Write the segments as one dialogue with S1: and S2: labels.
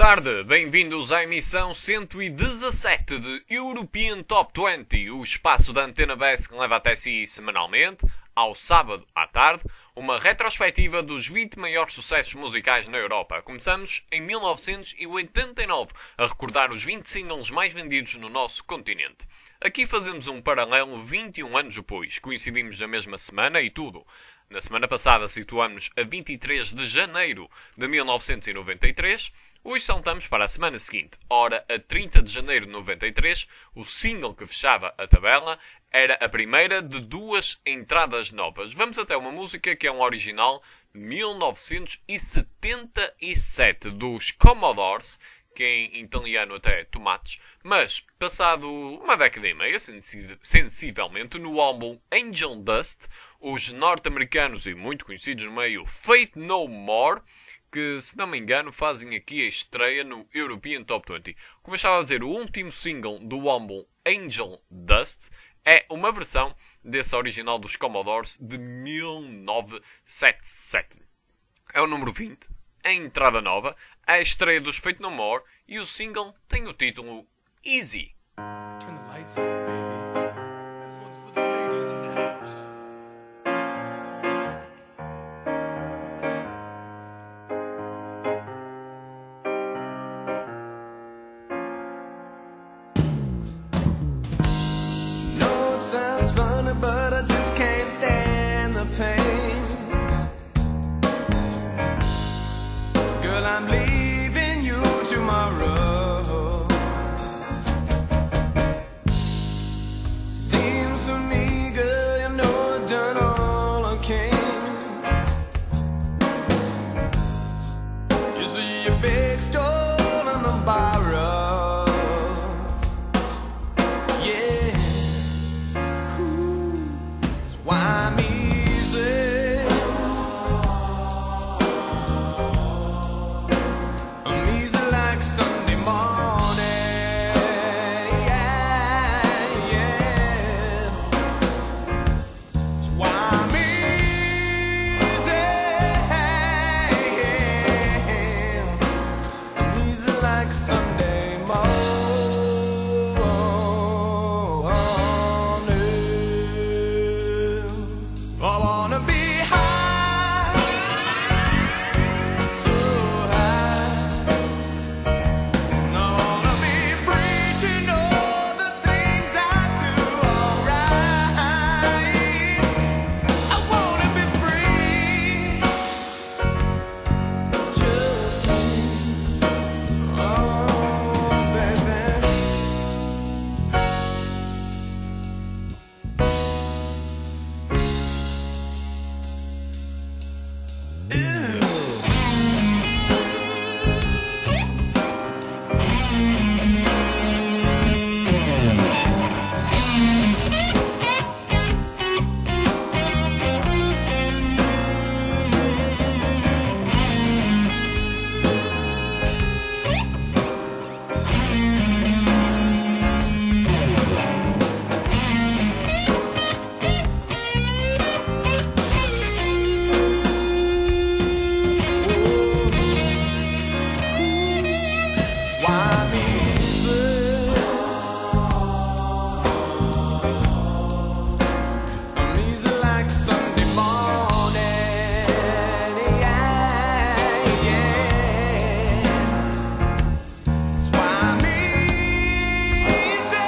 S1: tarde, bem-vindos à emissão 117 de European Top 20, o espaço da Antena BES que leva até si semanalmente, ao sábado à tarde, uma retrospectiva dos 20 maiores sucessos musicais na Europa. Começamos em 1989, a recordar os 20 singles mais vendidos no nosso continente. Aqui fazemos um paralelo 21 anos depois, coincidimos na mesma semana e tudo. Na semana passada situamos a 23 de janeiro de 1993, hoje saltamos para a semana seguinte. Ora, a 30 de janeiro de 93, o single que fechava a tabela era a primeira de duas entradas novas. Vamos até uma música que é um original de 1977, dos Commodores, que em italiano até é tomates, mas passado uma década e meia, sensivelmente, no álbum Angel Dust, os norte-americanos e muito conhecidos no meio Faith No More, que, se não me engano, fazem aqui a estreia no European Top 20. Como eu estava a dizer, o último single do álbum Angel Dust é uma versão desse original dos Commodores de 1977. É o número 20, a entrada nova, a estreia dos Faith No More, e o single tem o título Easy.
S2: Turn the lights on, baby. This one's for the ladies in the house. No, it sounds funny, but I just can't stand the pain. Girl, I'm leaving you tomorrow. Seems to me, girl, you know I've done all I can. You see your big stole and the borrow. Yeah. Ooh. That's why I'm easy. I'm easy like Sunday morning. Yeah, yeah. That's why I'm easy. I'm easy like Sunday morning. I wanna be high, so high. I wanna be free to know the things I do alright. I wanna be free, just me. Oh, baby. Why me? I'm easy like Sunday morning. Yeah, yeah. That's why I'm easy.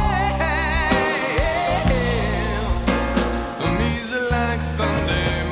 S2: I'm easy like Sunday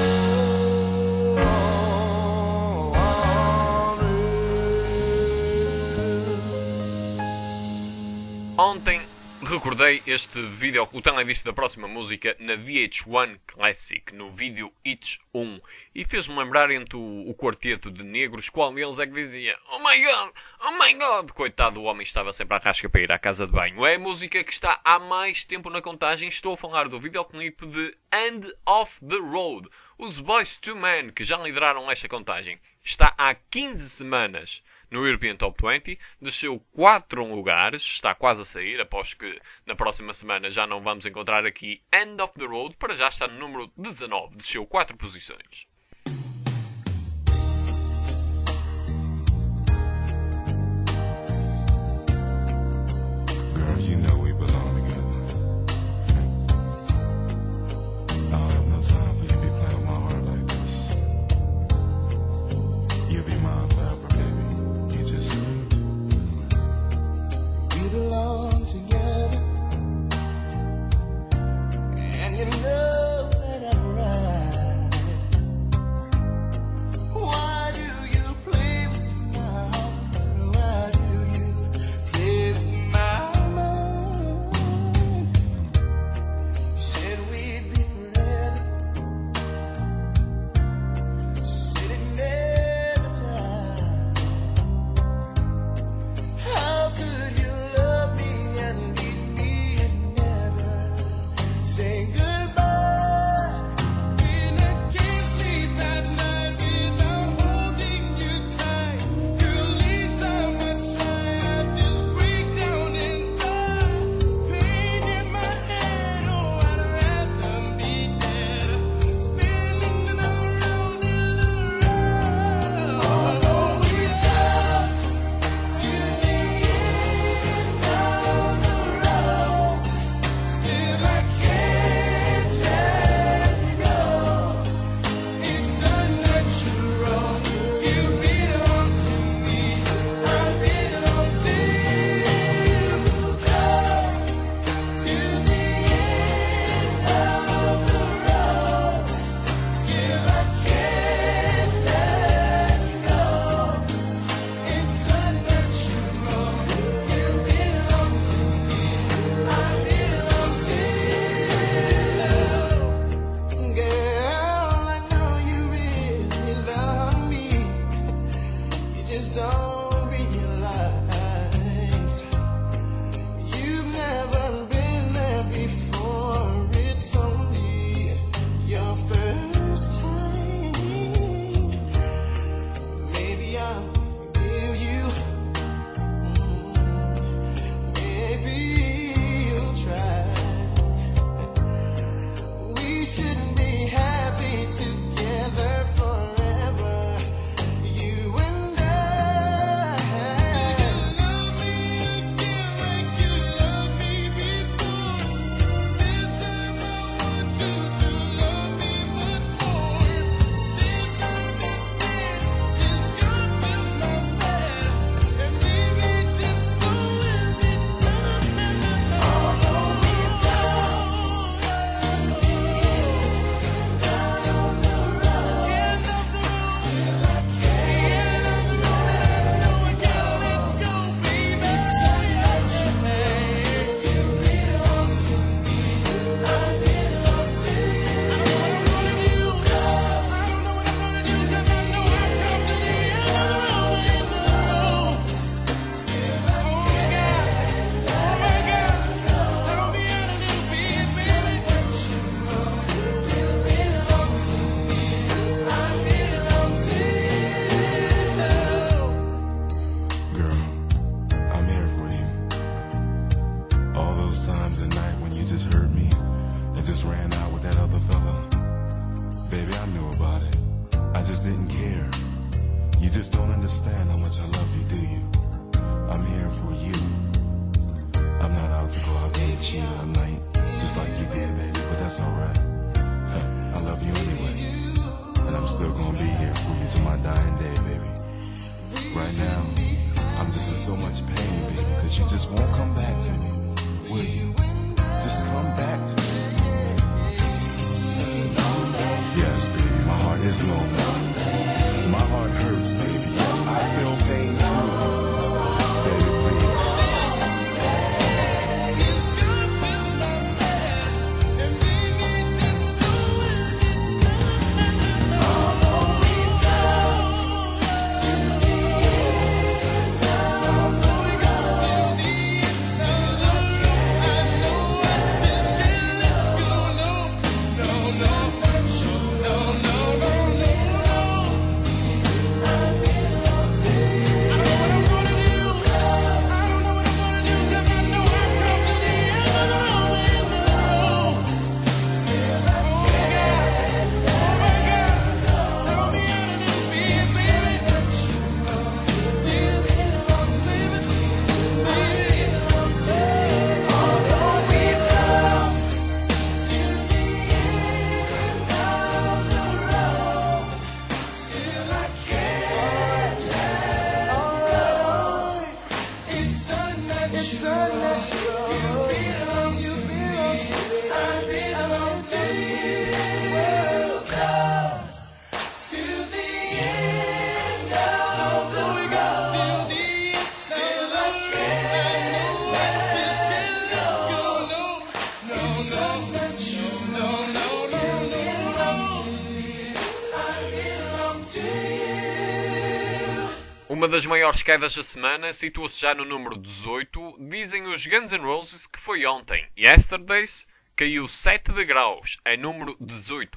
S2: morning.
S1: Ontem recordei este vídeo, o teledisco da próxima música, na VH1 Classic, no vídeo Hits 1. E fez-me lembrar entre o quarteto de negros, qual deles é que dizia Oh my God, oh my God. Coitado do homem, estava sempre à rasca para ir à casa de banho. É a música que está há mais tempo na contagem. Estou a falar do videoclipe de End of the Road. Os Boyz II Men, que já lideraram esta contagem, está há 15 semanas no European Top 20, desceu 4 lugares, está quase a sair, aposto que na próxima semana já não vamos encontrar aqui End of the Road, para já está no número 19, desceu 4 posições.
S2: shouldn't be happy together forever. You and I. Love me again like you loved me before. This time I want you to love me much more. This time instead, just come to my bed and maybe just go with me. Although we've come to the end of the road, still I can't let go, baby. It's such a shame. You belong to me, I belong to you. I don't know what I'm gonna do, 'cause I know I've come to the end of the road. Still I can't let go. Throw me out a little bit, baby. You belong to me, I belong to you.
S3: Girl, I'm here for you. All those times at night when you just heard me and just ran out with that other fella. Baby, I knew about it. I just didn't care. You just don't understand how much I love you, do you? I'm here for you. I'm not out to go out there and cheat all night, just like you did, baby, but that's alright. I love you anyway. And I'm still gonna be here for you to my dying day, baby. Right now, I'm just in so much pain, baby, because you just won't come back to me, will you? Just come back to me. Yes, baby, my heart is lonely. My heart hurts, baby. Yes, I feel pain too. Baby, please.
S2: Just come to my bed and maybe just go with me. Although we've come to the end of the road, still I know I just can't let go. No, no, no, no, no, no, no. I belong to you. I don't know what I'm gonna do. I don't know what I'm gonna do, 'cause I know I've come to the end of the road. Still I can't let go. Throw me out a little bit, baby. You belong to me, baby. Although we've come to the end of the road, still I can't let go. It's unnatural. You belong to me, I belong to you. Welcome to the end of the road. Still I can't let go. No, it's unnatural. No, no, no, no. I belong to you.
S1: Uma das maiores quedas da semana situa-se já no número 18. Dizem os Guns N' Roses que foi ontem. Yesterdays caiu 7 degraus, é número 18.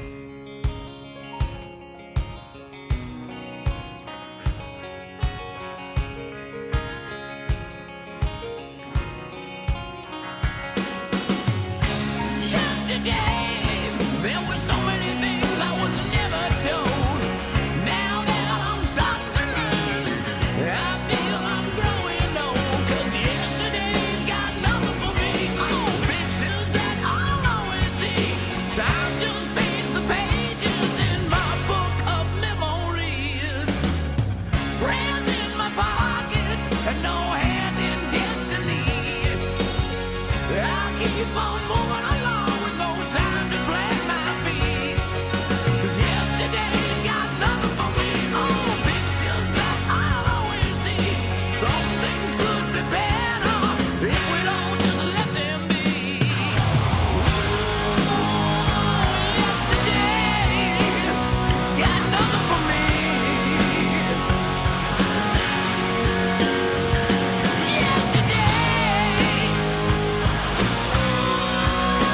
S2: Yesterday, there were so many things I was never told. Now that I'm starting to learn, I feel I'm growing old. 'Cause yesterday's got nothing for me. Oh, pictures that I'll always see. Time just fades the pages in my book of memories. Prayers in my pocket and no hand in destiny. I'll keep on moving along with no time to plant my feet. 'Cause yesterday's got nothing for me. Oh, pictures that I'll always see. Some things could be better if we'd all just let them be. Yesterday's got nothing for me. Yesterday.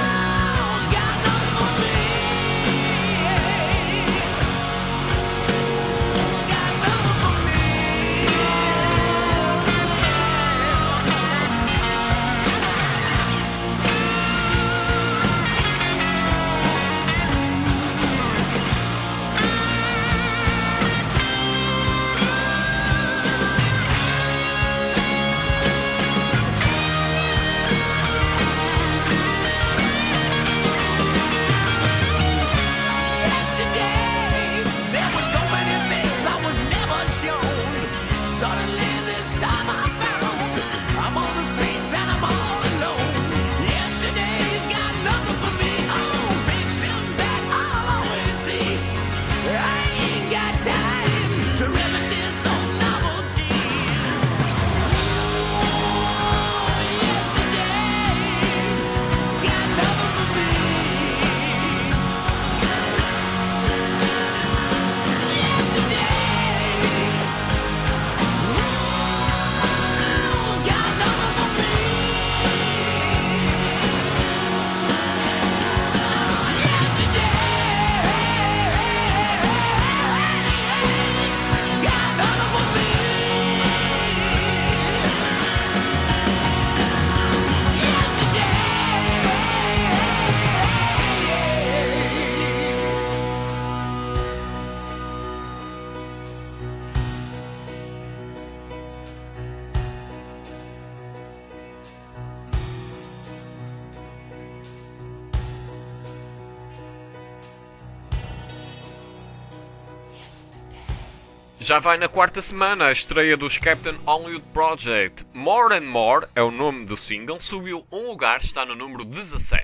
S1: Já vai na quarta semana a estreia dos Captain Hollywood Project. More and More é o nome do single, subiu um lugar, está no número 17.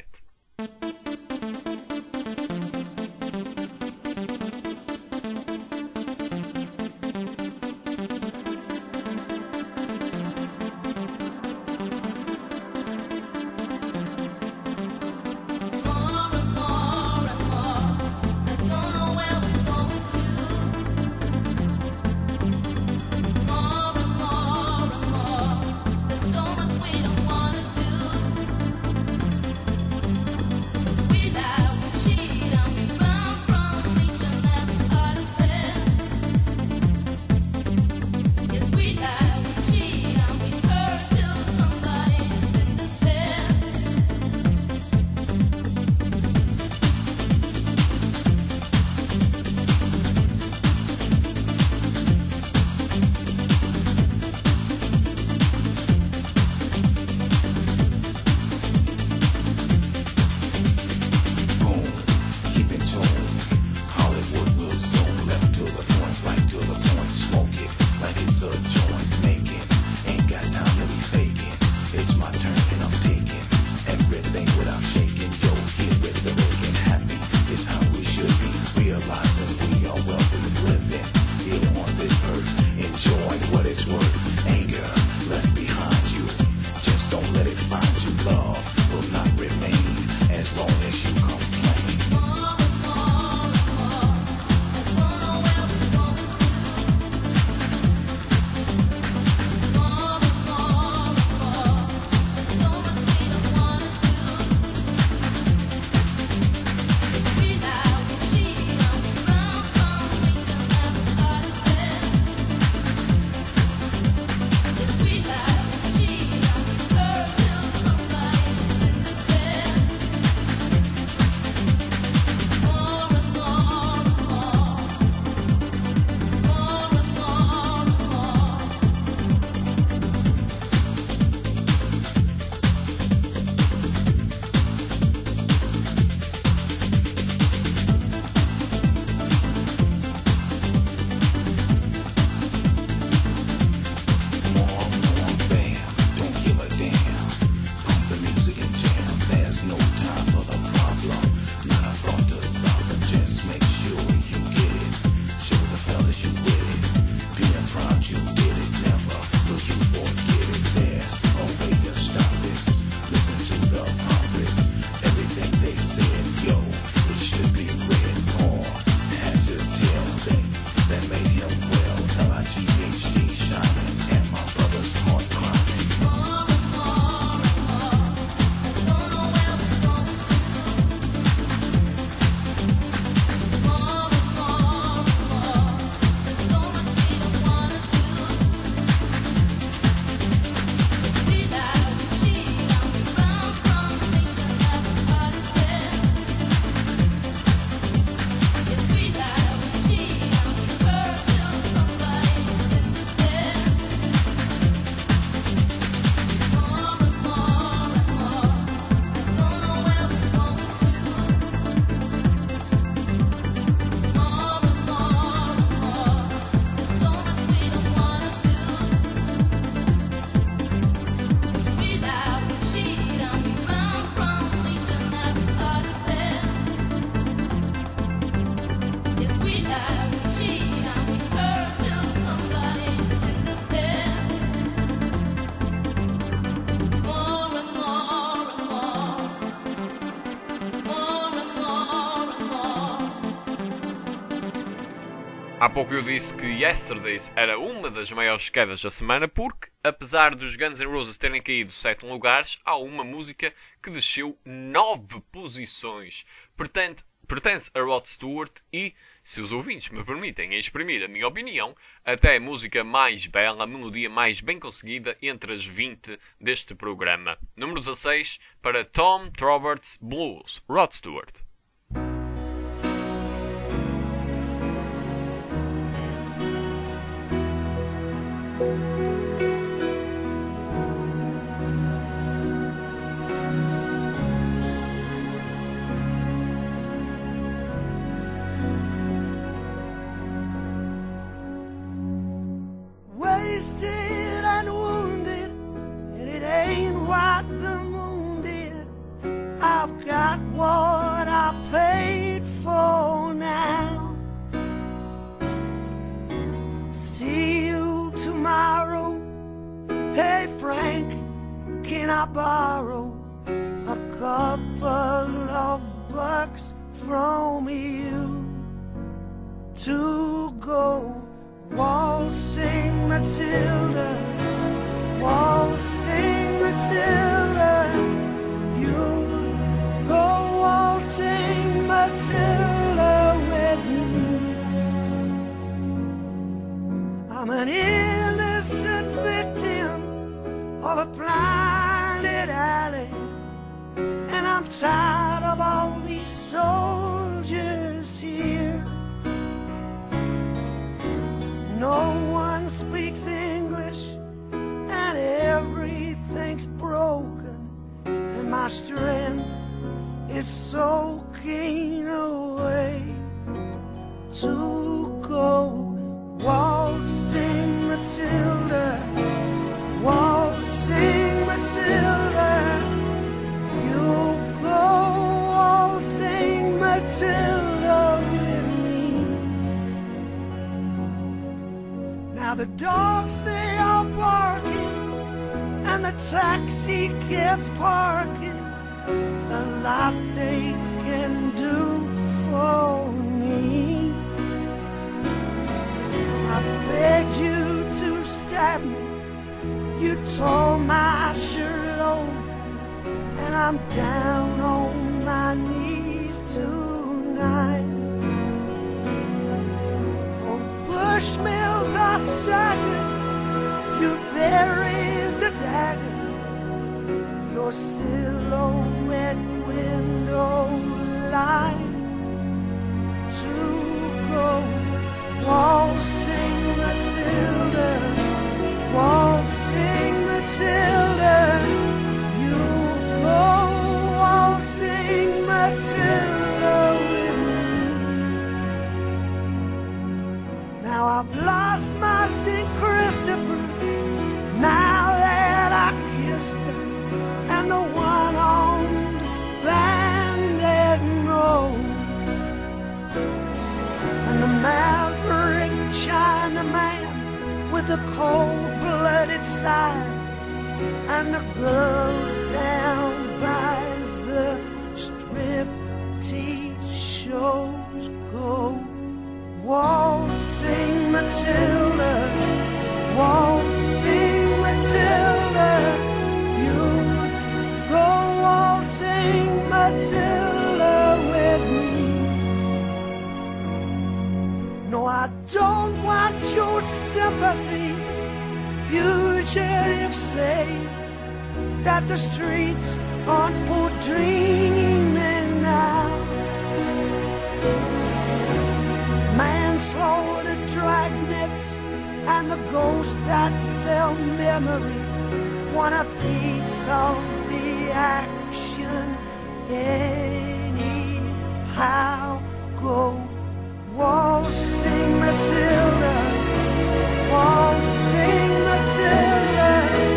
S1: Há pouco eu disse que Yesterdays era uma das maiores quedas da semana porque, apesar dos Guns N' Roses terem caído 7 lugares, há uma música que desceu 9 posições. Pertence a Rod Stewart e, se os ouvintes me permitem exprimir a minha opinião, até a música mais bela, a melodia mais bem conseguida entre as 20 deste programa. Número 16 para Tom Roberts Blues, Rod Stewart.
S4: got what I paid for now. See you tomorrow. Hey Frank, can I borrow a couple of bucks from you to go waltzing Matilda, waltzing Matilda? You'll go waltzing Matilda with me. I'm an innocent victim of a blinded alley, and I'm tired of all these soldiers here. No one speaks English, and everything's broken, and my strength is soaking away. To go waltzing Matilda, waltzing Matilda, you'll go waltzing Matilda with me. Now the dogs, they are barking, and the taxi keeps parking. A lot they can do for me. I begged you to stab me, you tore my shirt open, and I'm down on my knees tonight. Oh, Bushmills are staggered, you buried the dagger, your silhouette window light. To go waltzing Matilda, waltzing Matilda, you go waltzing Matilda with me. Now I've lost my St. Christopher, now that I kissed her, and the one on banded nose, and the maverick Chinaman with the cold-blooded side, and the girls down by the striptease shows go waltzing Matilda, waltzing Matilda, you go waltzing Matilda with me. No, I don't want your sympathy, fugitive slave, that the streets aren't for dreaming now. Manslaughter, dragnets, and the ghosts that sell memories want a piece of the action anyhow. Go waltzing Matilda, waltzing Matilda,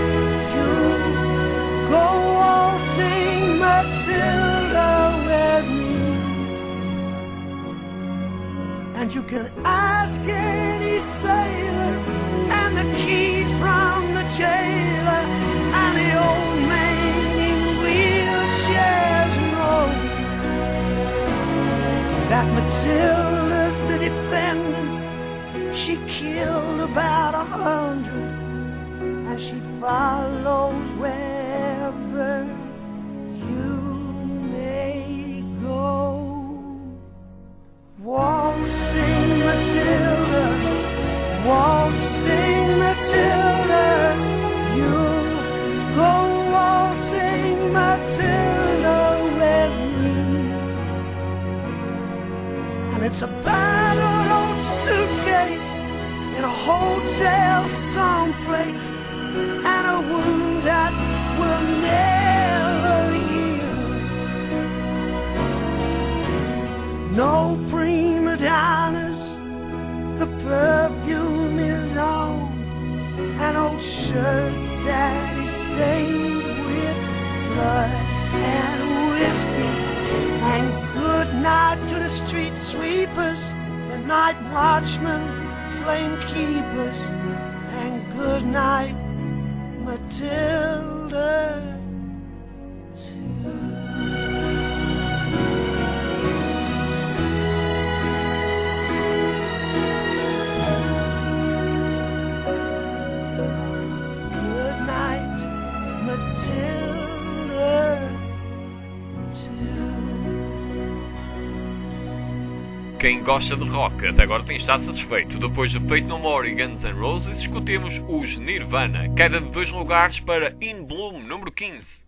S4: you go waltzing Matilda with me. And you can ask any sailor, and the keys from the jailer, and the old man in wheelchairs know that Matilda's the defendant. She killed about 100, and she follows wherever you may go. Waltzing Matilda, waltzing Matilda, you'll go waltzing Matilda with me. And it's a battered old suitcase in a hotel someplace, and a wound that will never heal. No prima donnas, the perfume is on, an old shirt that is stained with blood and whiskey. And good night to the street sweepers, the night watchmen, flame keepers. And good night, Matilda, too. Good night, Matilda, too.
S1: Quem gosta de rock até agora tem estado satisfeito. Depois de Fate No More e Guns N' Roses, escutemos os Nirvana, queda de 2 lugares para In Bloom, número 15.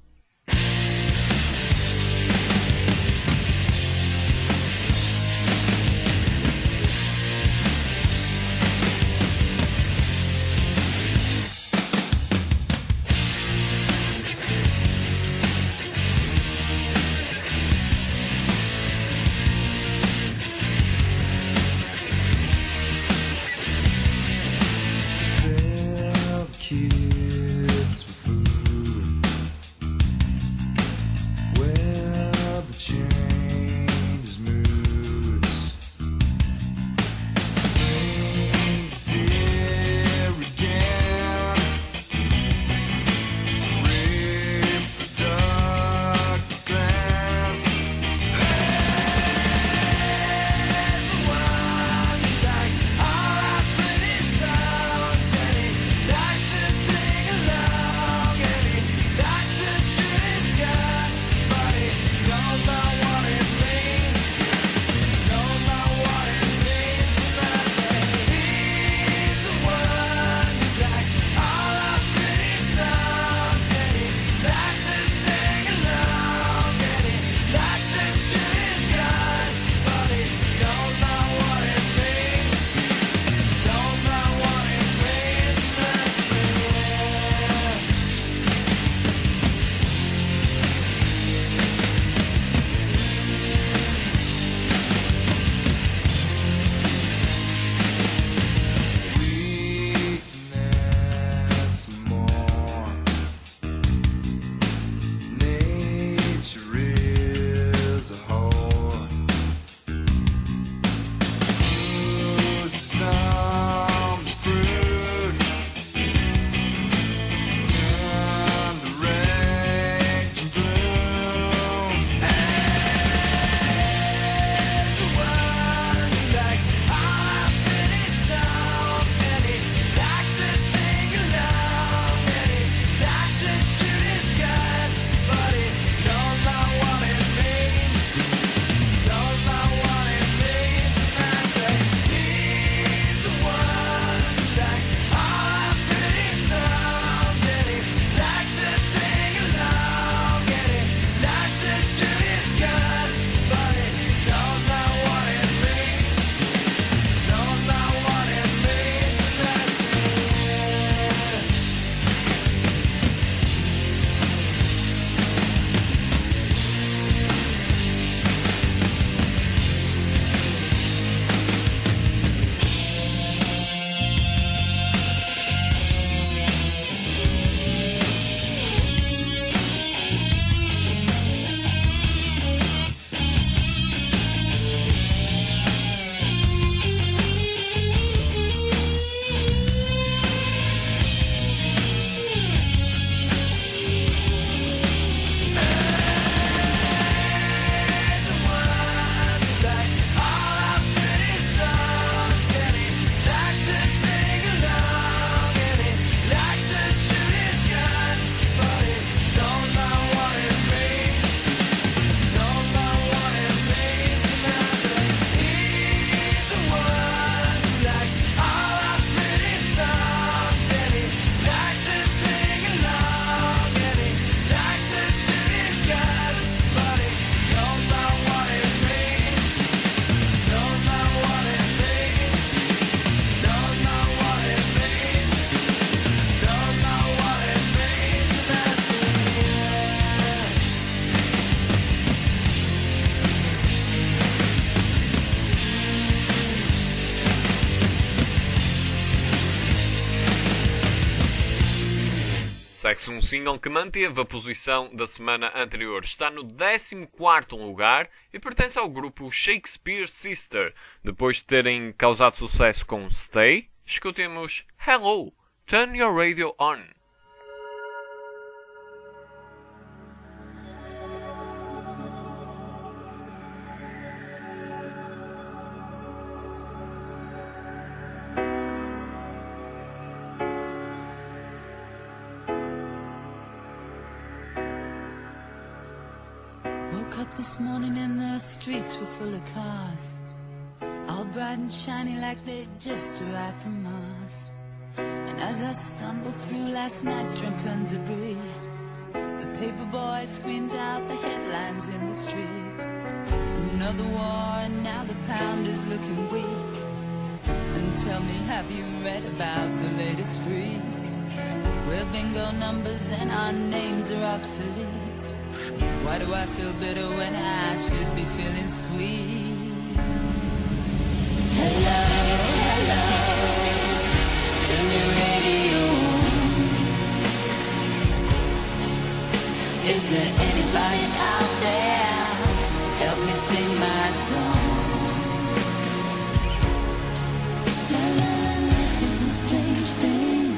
S3: Sell kids for food. Well, the change moods. Snakes here again. Reproductive glands. There's the one who likes all our pretty songs, and he likes to sing along, and he likes to shoot his gun, but he knows not what it means. Knows not what it means. And I say he's the one who likes all our pretty songs, and he likes to sing along, and he likes to shoot his gun, but he knows not what it means. Knows not what it means. And I say we need some more. Nature is a whore. Who's some fruit? Turn the rage and bloom. And the one who likes all our pretty songs, and he likes to sing along, and he likes to shoot his gun, but he knows not
S1: Segue-se um single que manteve a posição da semana anterior. Está no 14º lugar e pertence ao grupo Shakespeare Sister. Depois de terem causado sucesso com Stay, escutemos Hello, Turn Your Radio On.
S5: Woke up this morning and the streets were full of cars, all bright and shiny like they'd just arrived from Mars. And as I stumbled through last night's drunken debris, the paper boy screamed out the headlines in the street. Another war and now the pound is looking weak. And tell me, have you read about the latest freak? We're bingo numbers and our names are obsolete. Why do I feel bitter when I should be feeling sweet? Hello, hello, turn your radio on. Is there anybody out there? Help me sing my song. La la la, life is a strange thing.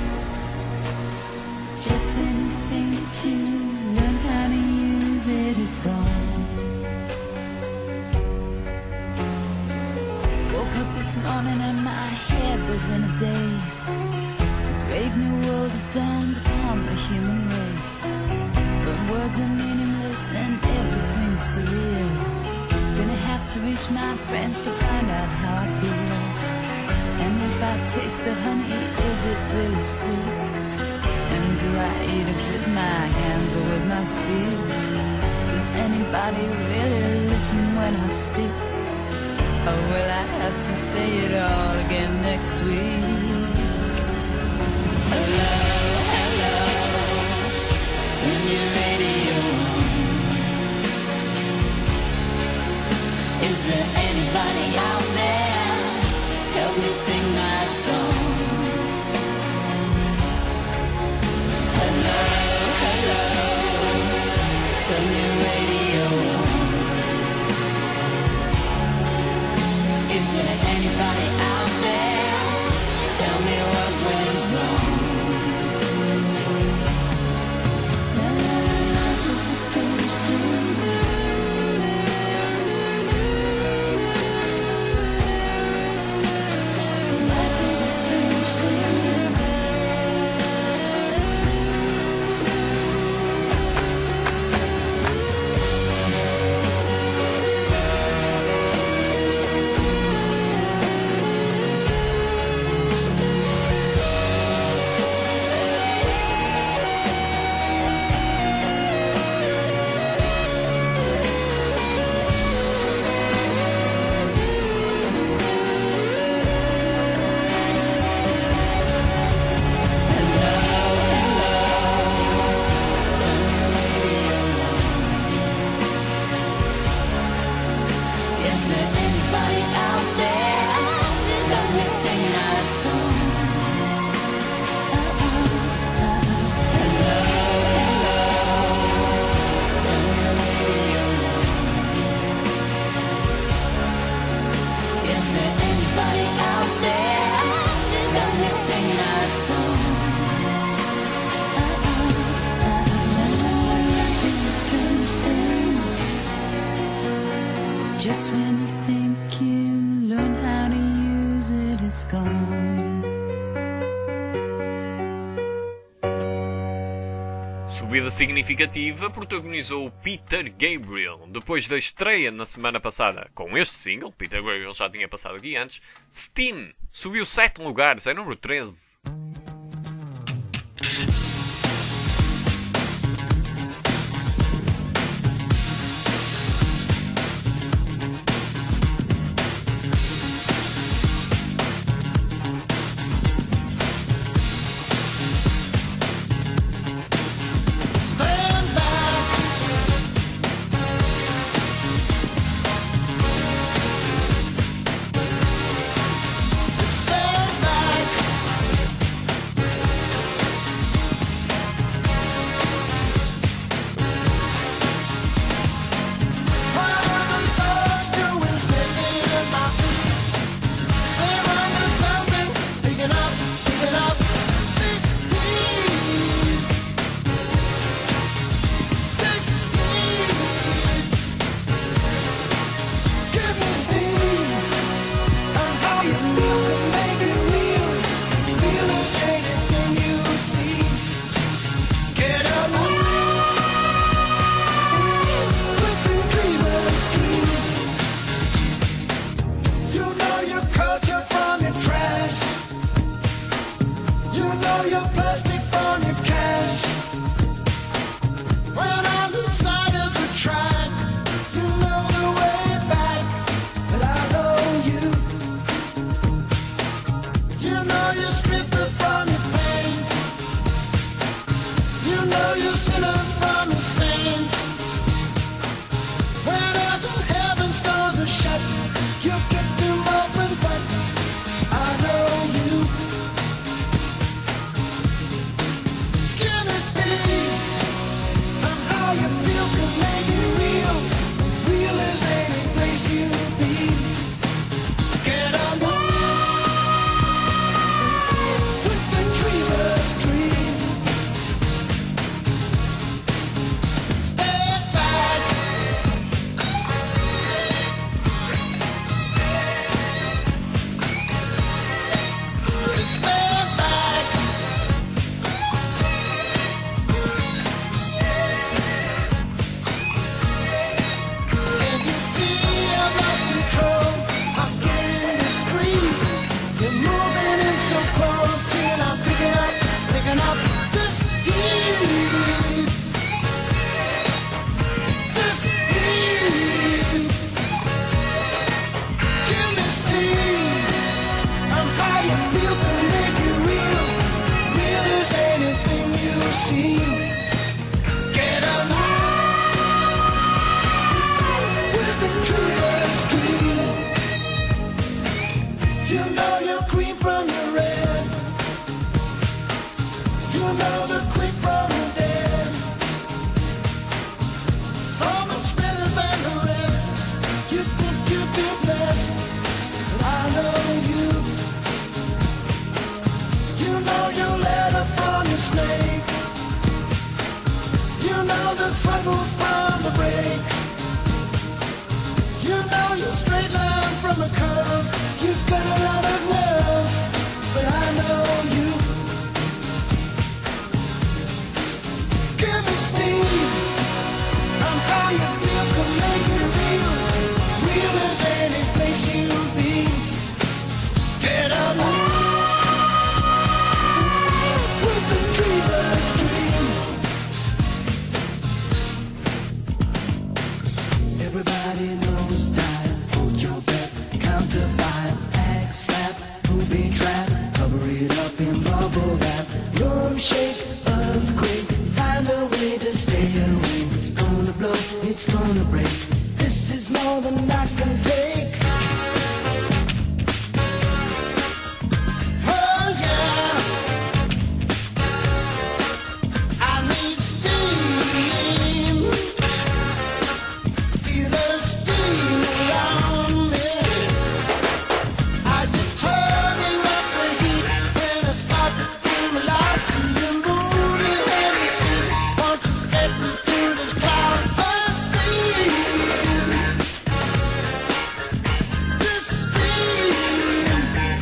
S5: Just when you think you learn how to use it, it's gone. Woke up this morning and my head was in a daze. A brave new world had dawned upon the human race. But words are meaningless and everything's surreal. Gonna have to reach my friends to find out how I feel. And if I taste the honey, is it really sweet? And do I eat it with my hands or with my feet? Does anybody really listen when I speak? Or will I have to say it all again next week? Hello, hello, turn your radio on. Is there anybody out there? Help me sing my song. Hello, hello, turn your radio on. Is there anybody out there? Tell me what went wrong. La la la, life is a strange thing. Life is a strange thing. Is there anybody out there? Let me sing our song. Hello, hello, turn your radio on. Is there anybody out there? Let me sing our song. Life is a strange thing. Just when you think you learn how to use it, it's gone.
S1: Subida significativa protagonizou Peter Gabriel. Depois da estreia na semana passada com este single, Peter Gabriel já tinha passado aqui antes, Steen subiu 7 lugares, é número 13.
S2: Stand back. Stand back.
S4: you feel can make it real. Real as any place you've been. Get alive with the dreamer's dream. Everybody knows that. Hold your breath, count to 5, act sap, booby trap, cover it up in bubble wrap. Room shake, earthquake, find a way to stay away. It's gonna blow, it's gonna break. This is more than I can take. Oh yeah, I need steam. Feel the steam around me. I just turning up the heat when I start to feel alive. To the moon and everything. Won't you step into this cloud of steam? This steam,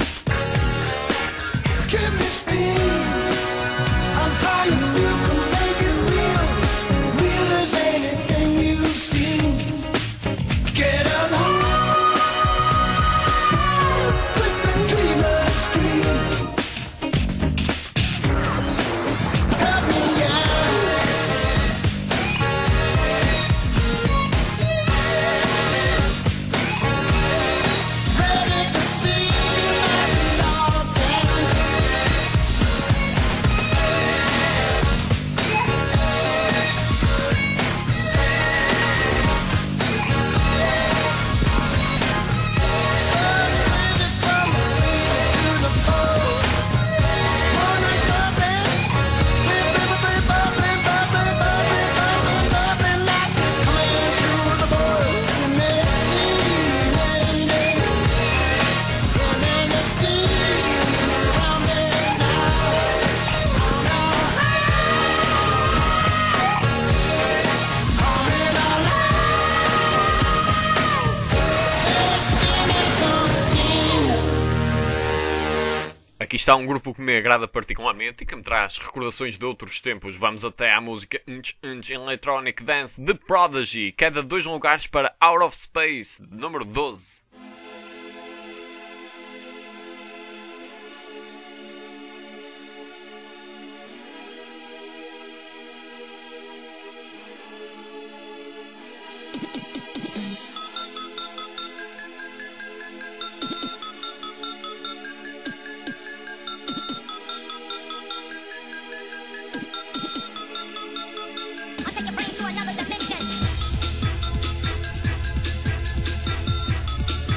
S4: give me steam. I'm how you feel can make it real. Real as anything you've seen. Get alive with the dreamer's dream. Help me out. Ready to feel like it all down.
S1: Aqui está um grupo que me agrada particularmente e que me traz recordações de outros tempos. Vamos até à música Electronic Dance de Prodigy, queda 2 lugares para Out of Space, número 12.
S2: I'll take your brain to another dimension.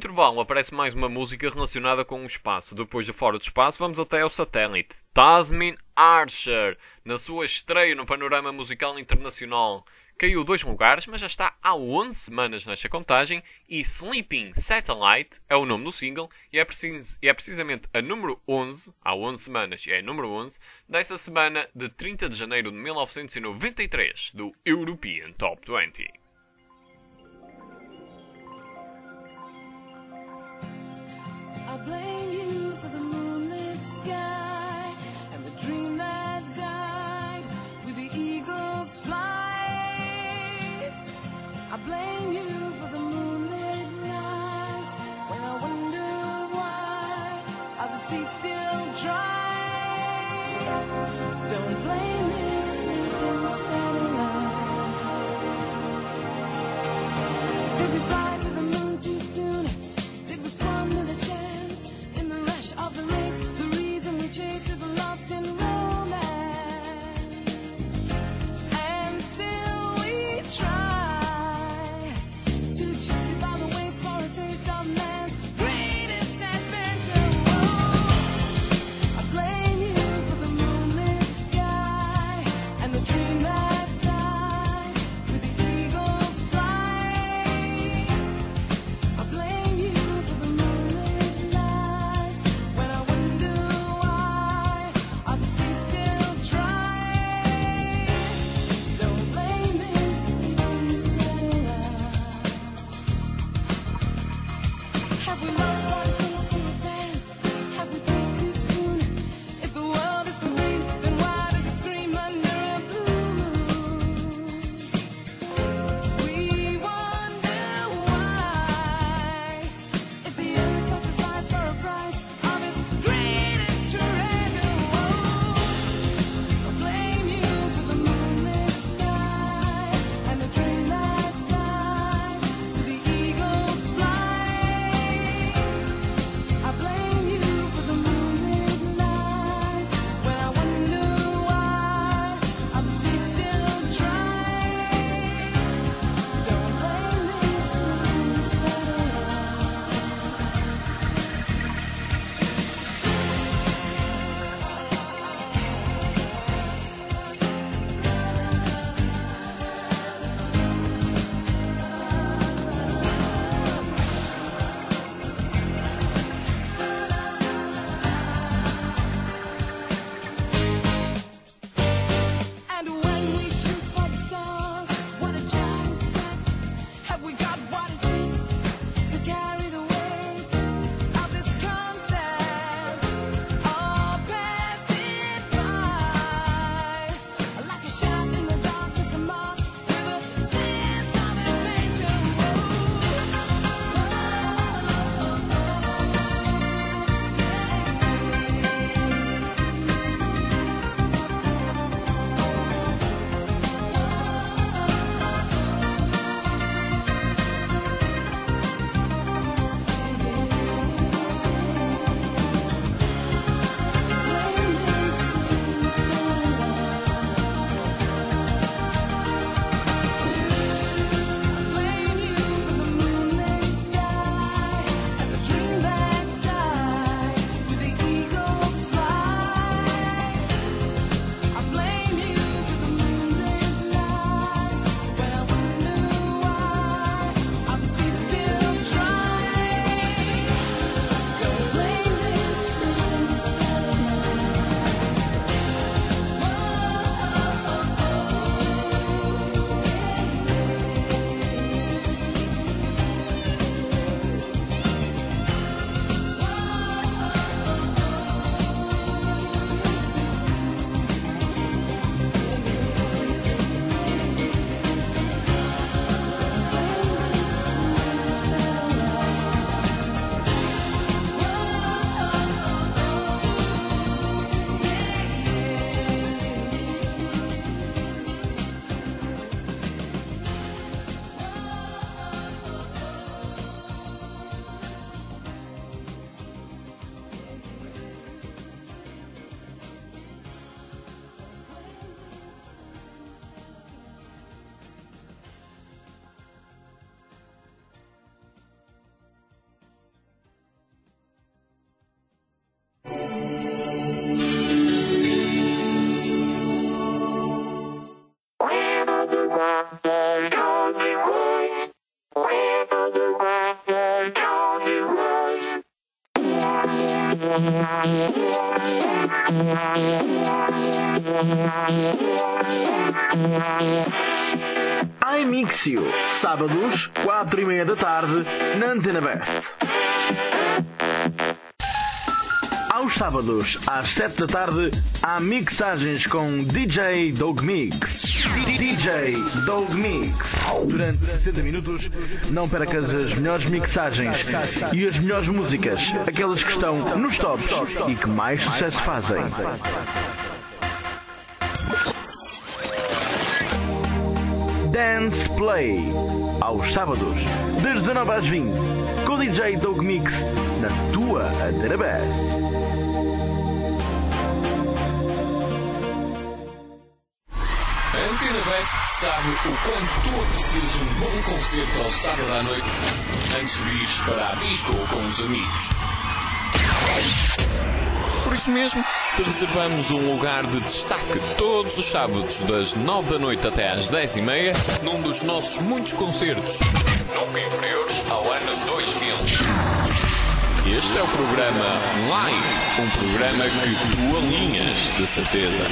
S1: intervalo aparece mais uma música relacionada com o espaço. Depois de Fora do Espaço, vamos até ao satélite. Tasmin Archer, na sua estreia no panorama musical internacional, caiu 2 lugares, mas já está há 11 semanas nesta contagem, e Sleeping Satellite é o nome do single, e é precisamente a número 11, há 11 semanas, e é a número 11, dessa semana de 30 de janeiro de 1993, do European Top 20.
S2: I blame you for the moonlit sky and the dream that died with the eagle's flight. I blame you for the moonlit nights when I wonder why are the seas still dry. Don't blame this sleeping satellite. Did we fly to the moon too soon? Did we squander the chance? Of the race, the reason we chase is lost in romance, and still we try to justify the waste for a taste of man's greatest adventure. Whoa. I blame you for the moonlit sky and the dream that died with the eagle's flight. I blame you for the moonlit nights when I wonder why are the seas still dry. Don't blame this sleeping satellite. Have we lost our taste in advance? Have we peaked too soon? If the world is so big, then why does it scream under a blue moon? We wonder why, if the earth sacrificed for a price of its greatest treasure. Whoa. I blame you for the moonlit sky and the dream that died with the eagle's flight.
S6: iMixio, sábados, 4:30 da tarde, na Antena Best. Aos sábados, às 7 da tarde, há mixagens com DJ Dog Mix. DJ Dog Mix. Durante 60 minutos, não percas as melhores mixagens e as melhores músicas, aquelas que estão nos tops e que mais sucesso fazem. Dance Play, aos sábados, das 19 às 20, com o DJ Dog Mix, na tua Antena Best.
S7: A Antena Best sabe o quanto tu aprecias um bom concerto ao sábado à noite antes de ires para a disco com os amigos. Por isso mesmo, te reservamos um lugar de destaque todos os sábados das 9 da noite até às 10:30 num dos nossos muitos concertos, nunca inferiores ao ano 2000. Este é o programa Live, um programa que tu alinhas, de certeza.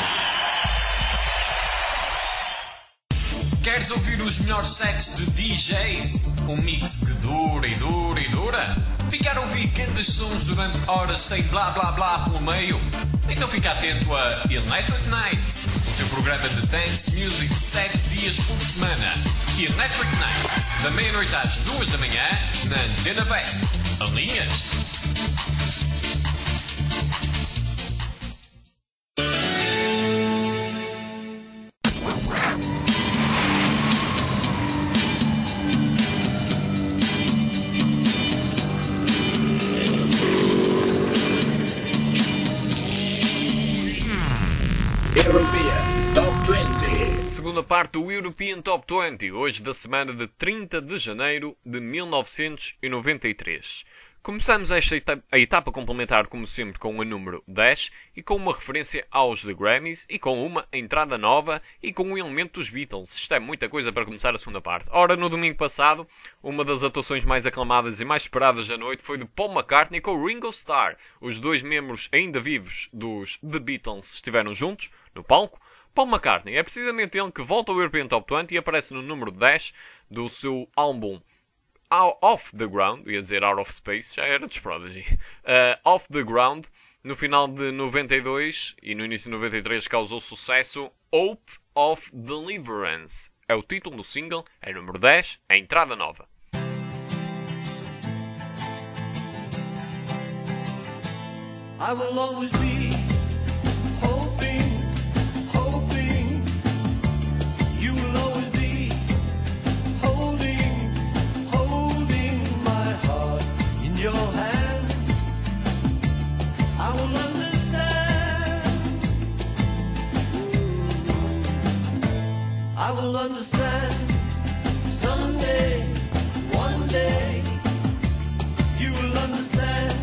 S7: Queres ouvir os melhores sets de DJs? Um mix que dura e dura e dura? Ficar a ouvir grandes sons durante horas sem blá blá blá pelo meio? Então fica atento a Electric Nights, o teu programa de dance music 7 dias por semana. Electric Nights, da meia-noite às 2 da manhã, na Antena Best. Alinhas?
S1: Segunda parte do European Top 20, hoje da semana de 30 de janeiro de 1993. Começamos a etapa complementar, como sempre, com o número 10 e com uma referência aos The Grammys e com uma entrada nova e com um elemento dos Beatles. Isto é muita coisa para começar a segunda parte. Ora, no domingo passado, uma das atuações mais aclamadas e mais esperadas da noite foi de Paul McCartney com Ringo Starr. Os dois membros ainda vivos dos The Beatles estiveram juntos no palco. Paul McCartney é precisamente ele que volta ao European Top 20 e aparece no número 10 do seu álbum Off the Ground, ia dizer Out of Space, já era dos Prodigy. Off the Ground, no final de 92 e no início de 93 causou sucesso. Hope of Deliverance é o título do single, é número 10, a entrada nova.
S4: I will always be hoping, you will always be holding my heart in your hand. I will understand someday, one day, you will understand.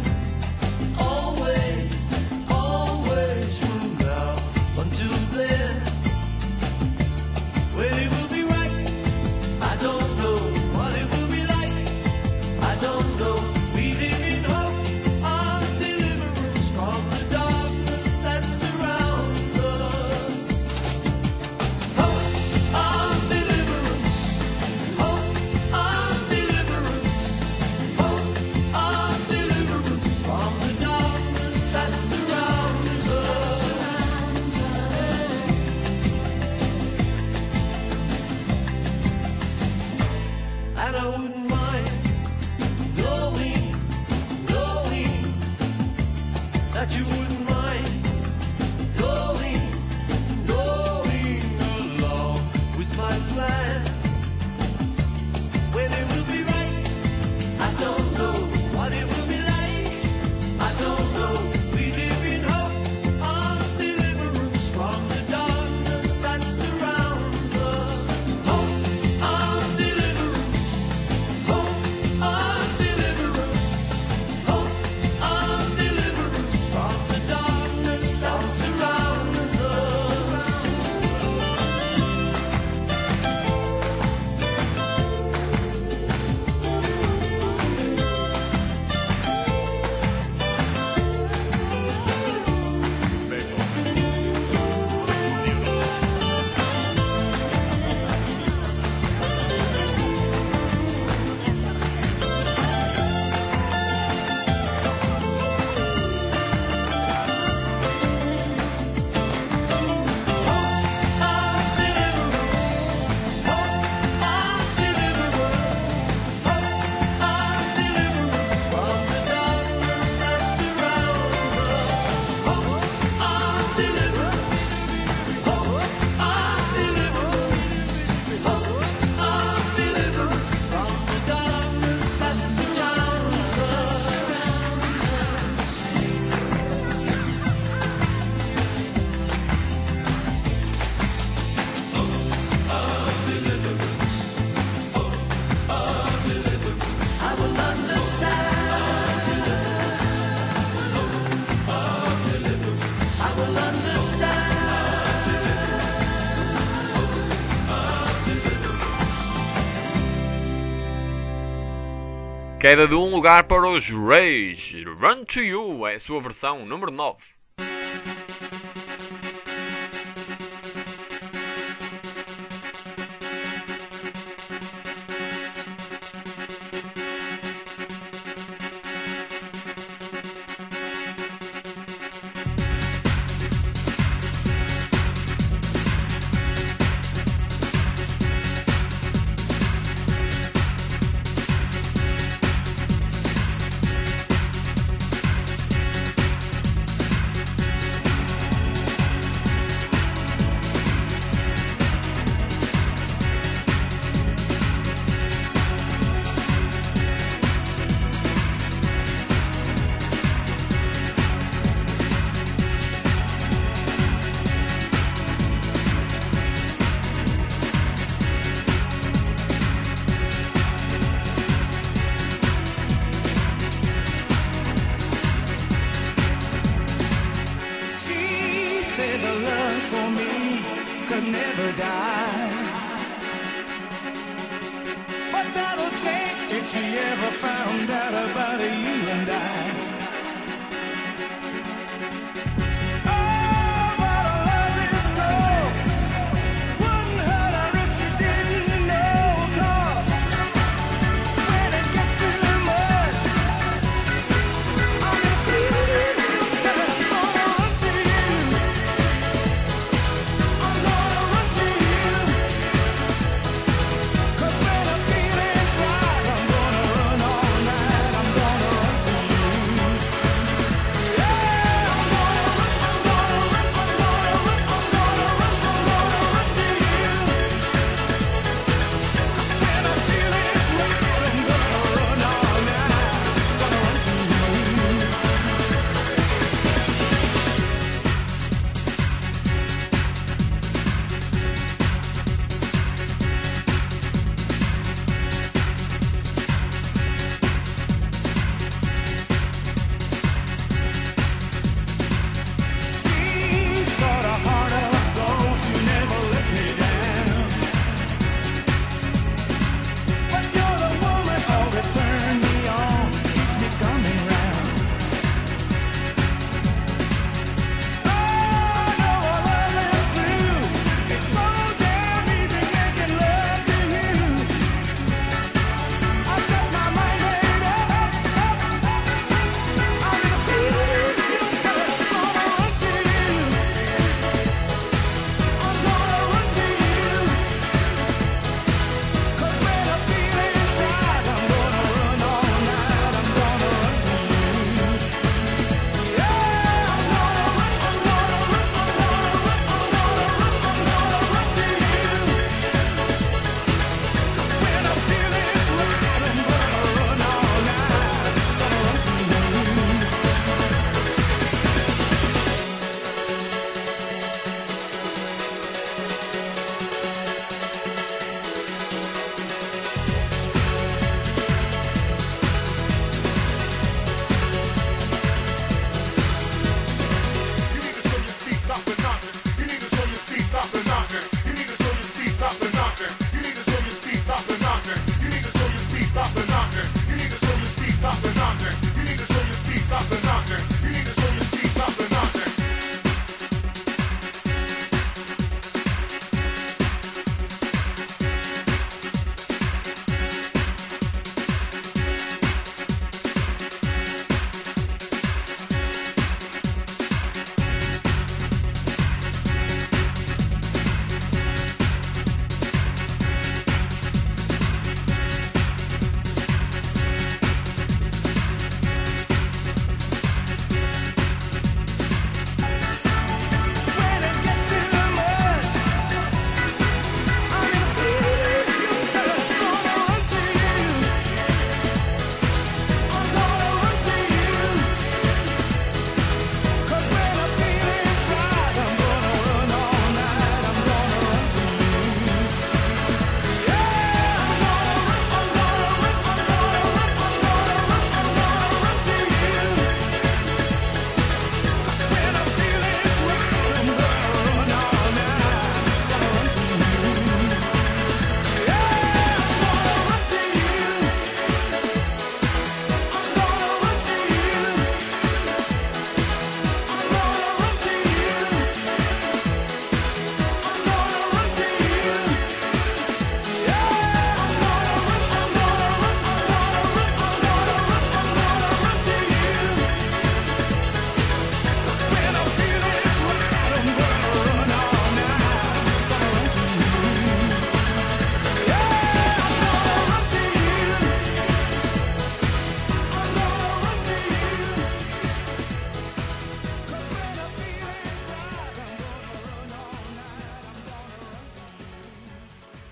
S4: Always from now until then, when it will be right, I don't know what it will be like, I don't know. We live in hope of deliverance from the darkness that surrounds us. Hope of deliverance, hope of deliverance, hope of deliverance.
S1: Queda de um lugar para os Rage. Run to You é a sua versão número 9.
S2: She says her love for me could never die. But that'll change if she ever found out about you and I. Oh, but a love is cold. Wouldn't hurt her if she didn't know. 'Cause when it gets too much, I'm just gonna run to you. I'm gonna run to you. 'Cause when the feeling's right, I'm gonna run all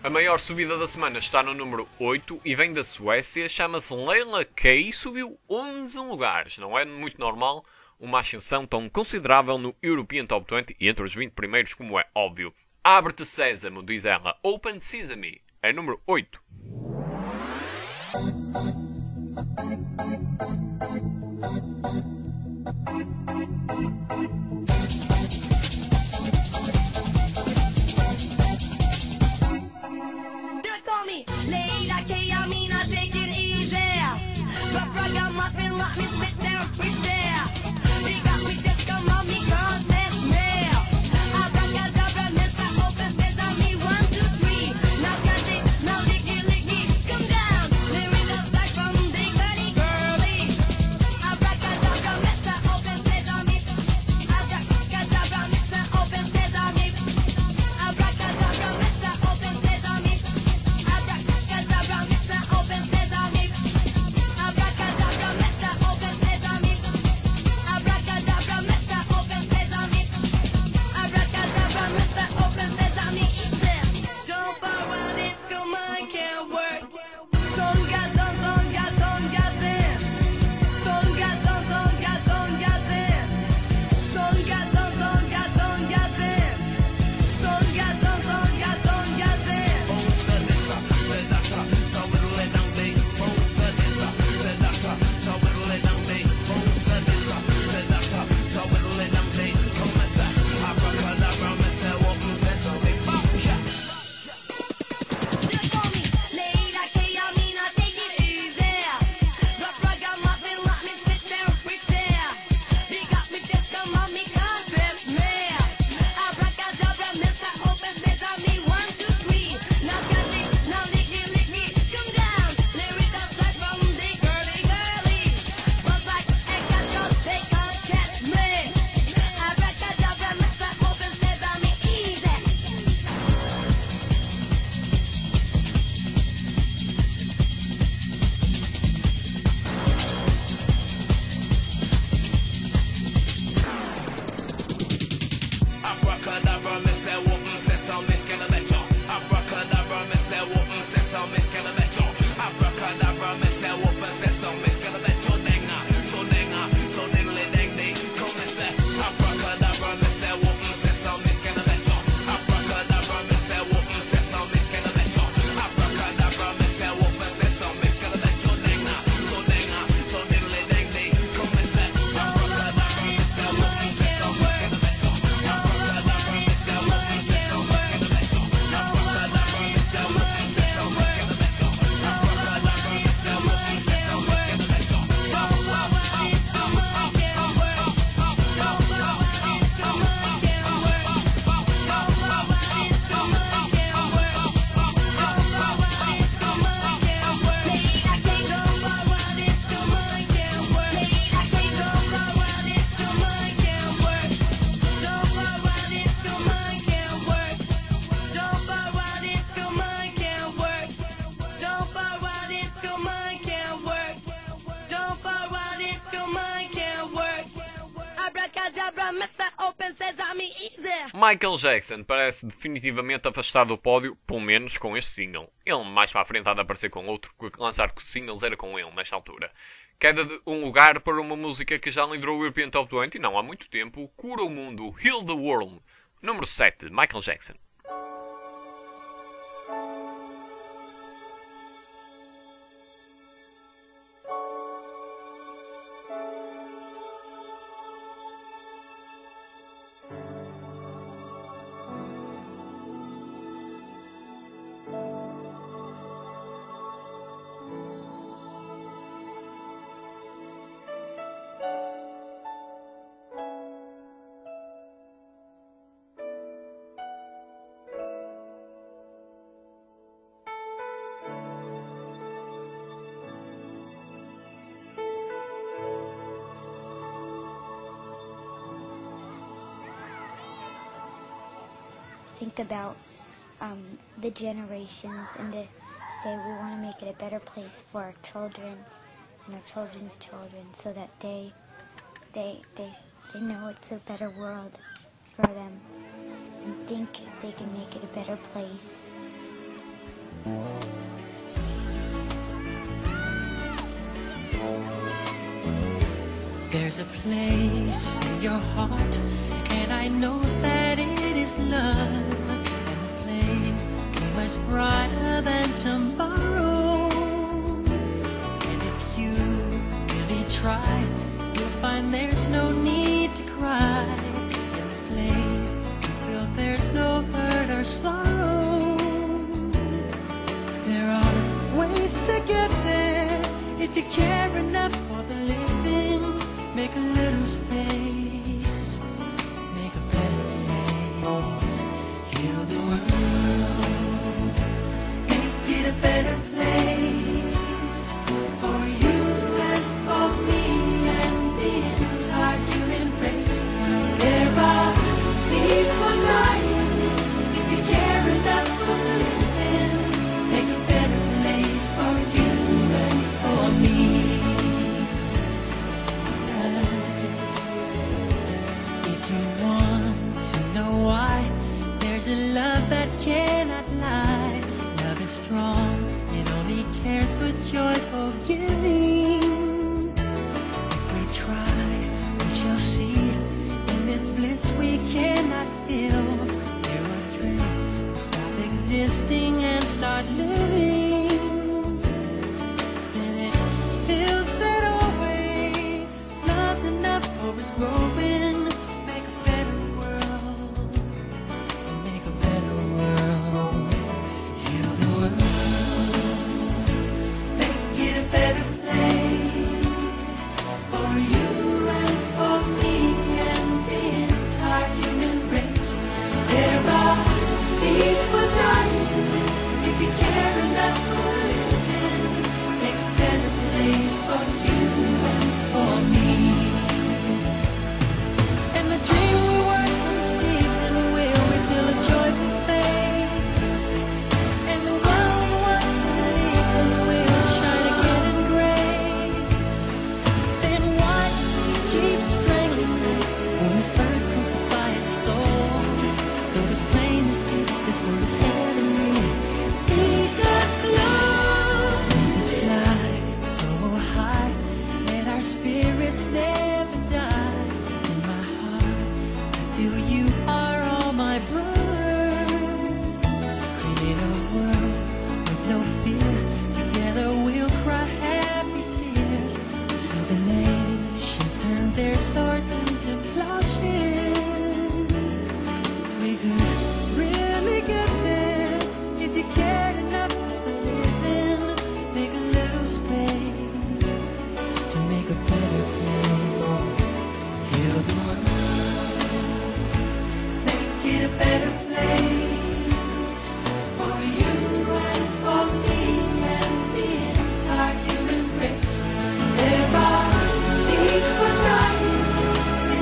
S1: A maior subida da semana está no número 8 e vem da Suécia, chama-se Leila Kay e subiu 11 lugares. Não é muito normal uma ascensão tão considerável no European Top 20 e entre os 20 primeiros, como é óbvio. Abre-te Sésamo, diz ela. Open Sesame é número 8.
S2: They call me Leila K, I mean I take it easy. Papa got my pen, let me sit down pretty. They got me just come on me, contest me. Abracadabra, Mr. Open Sesame, 1, 2, 3. Now got it, now licky, licky, come down. Lyric up like from the girly, girly. Abracadabra, Mr. Open Sesame. Abracadabra, Mr. Open Sesame. Abracadabra, Mr. Open Sesame. Abracadabra, Mr. Open Sesame. Abracadabra, Mr. Open Sesame. Abracadabra, Mr. Open Sesame. Abracadabra, Mr. Open Sesame. Don't borrow if your mind can't work. Songa, songa, songa, zen. Songa, songa, songa, zen. Songa, songa, songa, zen. Songa, songa, songa, zen. They call me Leila K, I mean I take it easy. Papa got my pen, let me sit down pretty. They got me just come on me, contest me. Abracadabra, Mr. Open Sesame, 1, 2, 3. Now got it, now licky, licky, come down. Lyric up like from the girly, girly. Buzz like Eckaton, they can't catch me. Abracadabra, Mr. Open Sesame, easy.
S8: Abracadabra, me say open sesame, skeleton. Abracadabra, me say open sesame, skeleton. Abracadabra, me say open sesame, skeleton. Denga, so diddly dang ding. Come me say, abracadabra, me say open sesame, skeleton. Abracadabra, me say open sesame, skeleton. Abracadabra, me say open sesame, skeleton. Denga, so diddly dang ding. Come me say, abracadabra, me say open sesame, skeleton.
S1: Michael Jackson parece definitivamente afastado do pódio, pelo menos com este single. Ele mais para a frente há de aparecer com outro, porque lançar singles era com ele nesta altura. Queda de um lugar para uma música que já liderou o European Top 20 não há muito tempo, Cura o Mundo, Heal the World. Número 7, Michael Jackson.
S9: think about the generations and to say we want to make it a better place for our children and our children's children, so that they know it's a better world for them and think if they can make it a better place
S10: There's a place in your heart, and I know that it is love. And this place is much brighter than tomorrow. And if you really try, you'll find there's no need to cry. In this place, you feel there's no hurt or sorrow. There are ways to get there if you care enough for the living. Make a little space, make a better place, heal the world, make it a better place for you and for me and the entire human race. There are people dying. If you care enough for the living, make a better place for you and for me. If you want to know why, there's a love that cannot lie. Love is strong, it only cares for joyful giving. If we try, we shall see. In this bliss we cannot feel. There are dreams will stop existing and start living. And it feels that always love's enough, hope is growing. Make a better world, make a better world, heal the world, make it a better place for you and for me and the entire human race. There are people dying. If you care enough for living, make a better place for you and for me. And the dream we were conceived in will reveal a joyful face. And the one we once believed in will shine again in grace. Then why keep strangling when this bird crucify its soul? Though it's plain to see this world is heavenly. Be God's love and fly so high. Let our spirits never die. In my heart, I feel you are all my brothers. Create a world with no fear. Together we'll cry happy tears. So the nations turn their swords into plowshares. We could really get there if you cared enough for the living. Make a little space to make a better place. Heal the world, make it a better place for you and for me and the entire human race. There are people dying.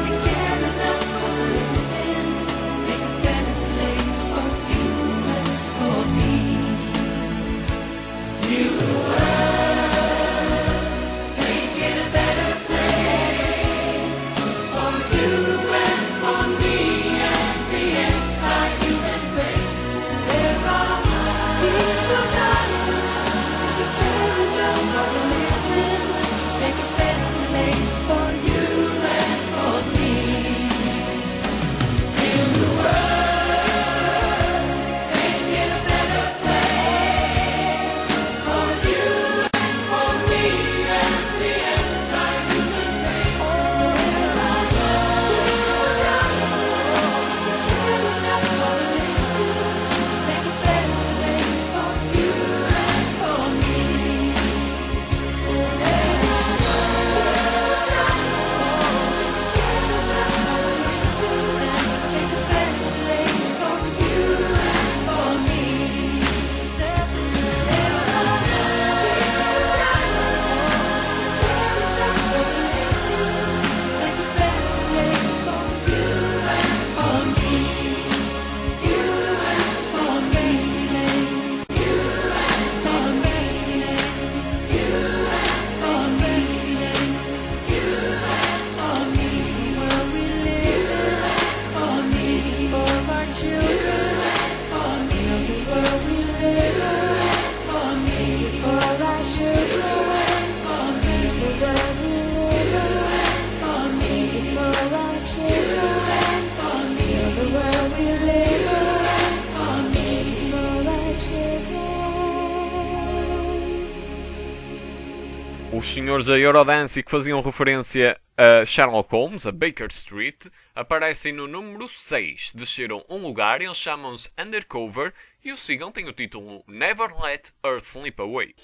S1: Os senhores da Eurodance que faziam referência a Sherlock Holmes, a Baker Street, aparecem no número 6. Desceram um lugar, eles chamam-se Undercover e o sigam tem o título Never Let Her Slip Away.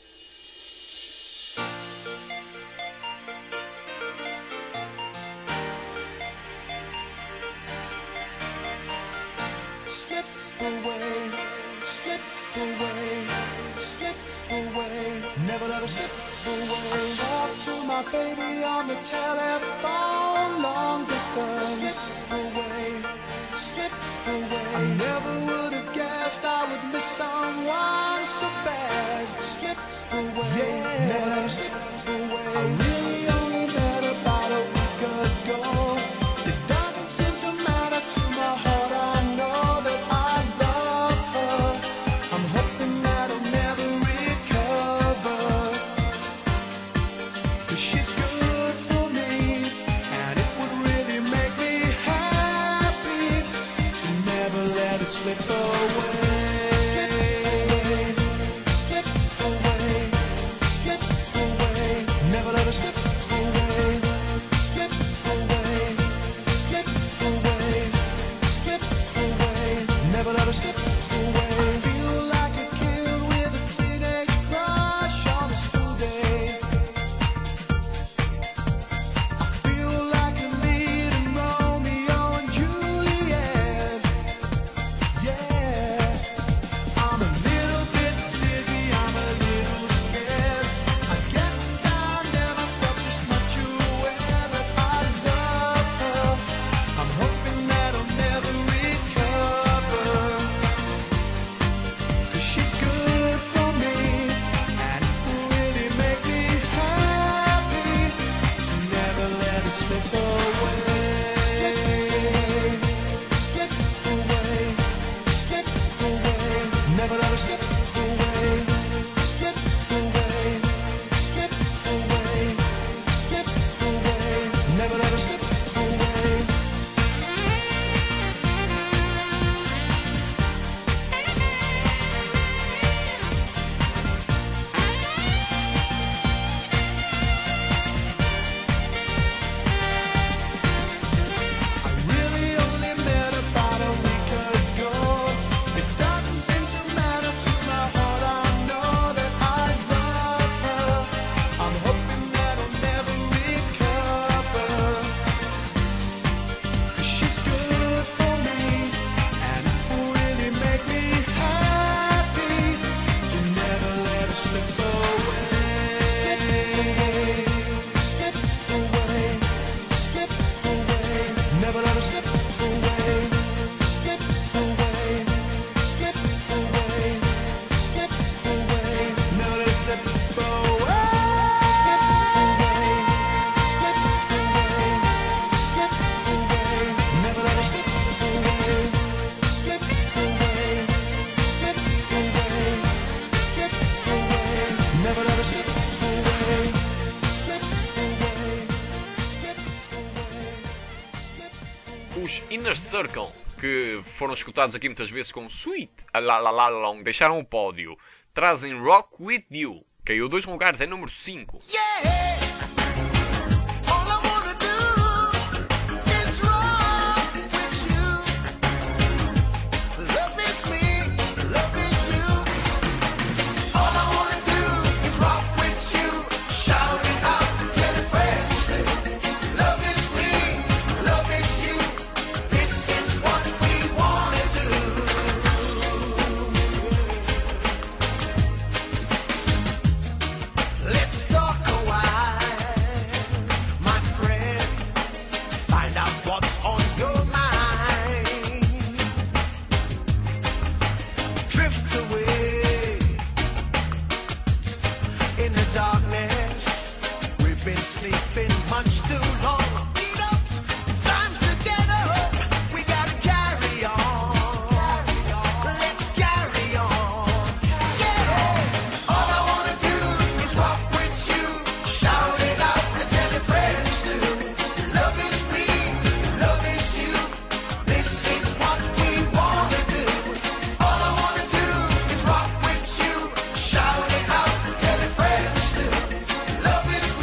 S2: Slip away, slip away, slip away. Never let her slip away. I talk to my baby on the telephone, long distance. Slip away, slip away. I never would have guessed I would miss someone so bad. Slip away, yeah. Never let her slip away. I really only met about a week ago. It doesn't seem to matter to my heart. I know that I love her. I'm hoping that I'll never recover. 'Cause she's good for me, and it would really make me happy to never let it slip away. Slip away, slip away, never let it slip away. Slip away, slip away, slip away, never let her slip away. Feel like a kid with a teenage crush on a school day. I feel like a lead in Romeo and Juliet. Yeah, I'm a little bit dizzy, I'm a little scared. I guess I never felt this much aware that I love her. I'm hoping that I'll never recover. 'Cause she's good for me, and it will really make me happy to never let it slip away. Slip away, slip away, never let it slip away. Slip away, slip away, slip away, never let it slip away. I really only met about a week ago. It doesn't seem to matter to my heart. I know that I love her. I'm hoping that I'll never recover. 'Cause she's good for me, and it will really make me happy to never let her slip away. Slip away, slip away, slip away, never let her slip away. Slip away, slip away, slip away, never let her slip away. Slip away, slip away, slip away, never let her slip away. Slip away, slip away, slip away, never let her slip away. Slip away, slip away, slip away.
S1: Os Inner Circle, que foram escutados aqui muitas vezes com Sweet a La La La Long, deixaram o pódio. Trazem Rock With You, caiu 2 lugares, é número 5.
S2: All I wanna do is rock with you. Love is me, love is you. All I wanna do is rock with you. Shout it out, tell your friends too. Love is me, love is you. This is what we wanna do. Let's talk a while, my friend. Find out what's on your mind. Drift away in the darkness. We've been sleeping much too long. Beat up, it's time to get up. We gotta carry on. Let's carry on. Yeah. All I wanna do is rock with you. Shout it out and tell your friends too. Love is me, love is you. This is what we wanna do. All I wanna do is rock with you. Shout it out and tell your friends too. Love is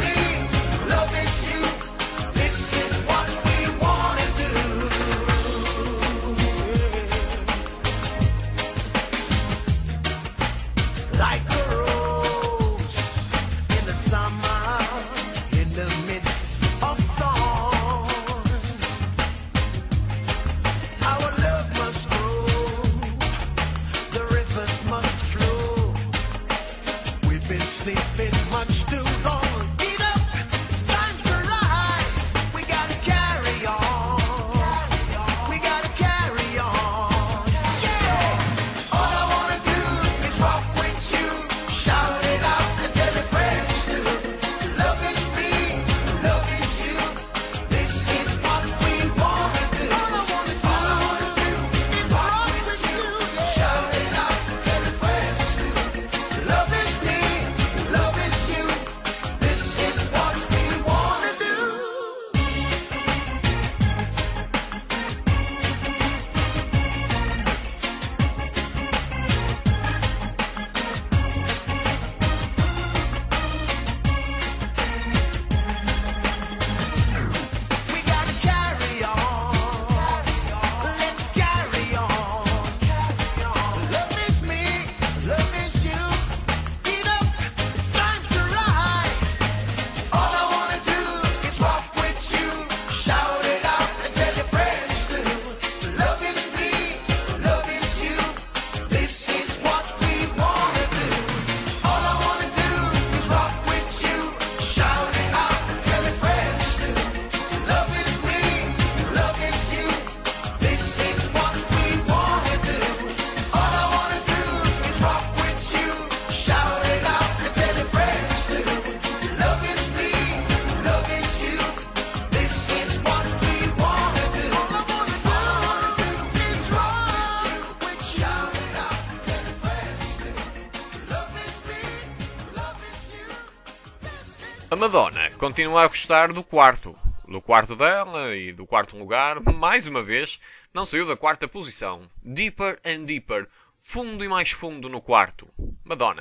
S1: Madonna continua a gostar do quarto dela e do quarto lugar, mais uma vez, não saiu da quarta posição. Deeper and Deeper, fundo e mais fundo no quarto. Madonna.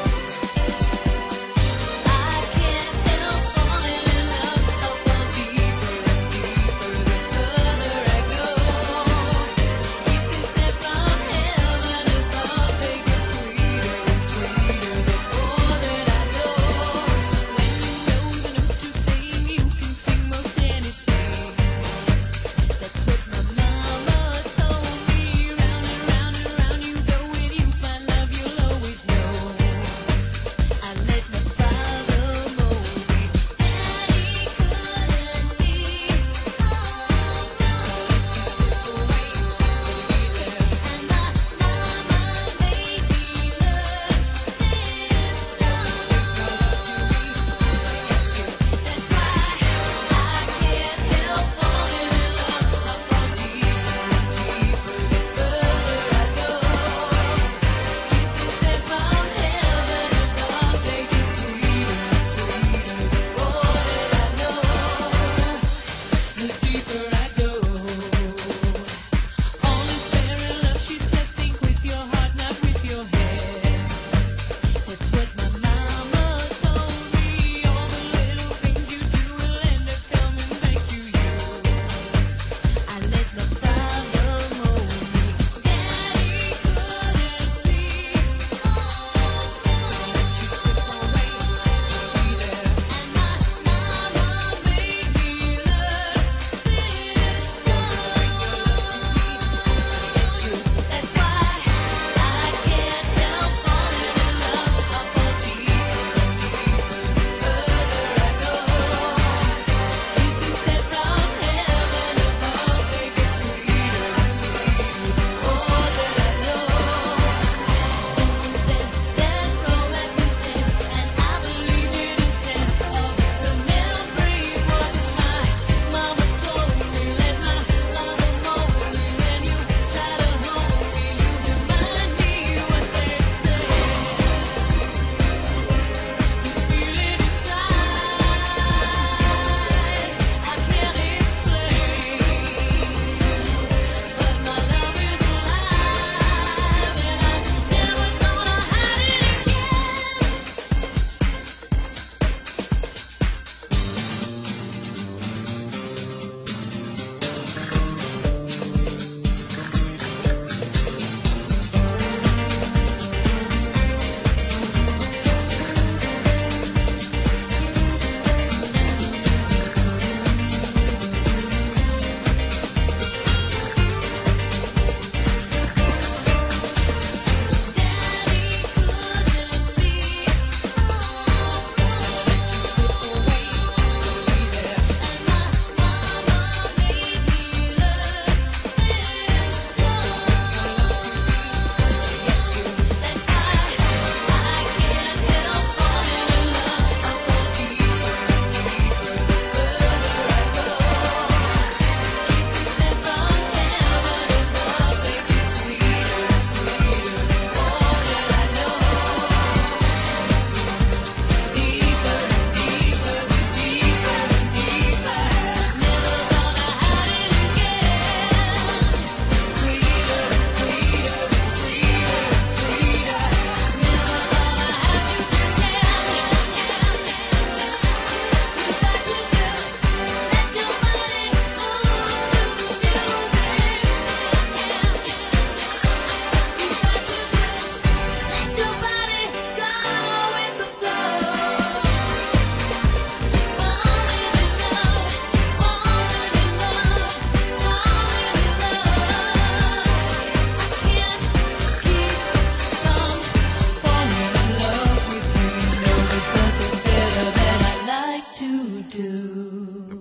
S5: I can't help falling in love deeper.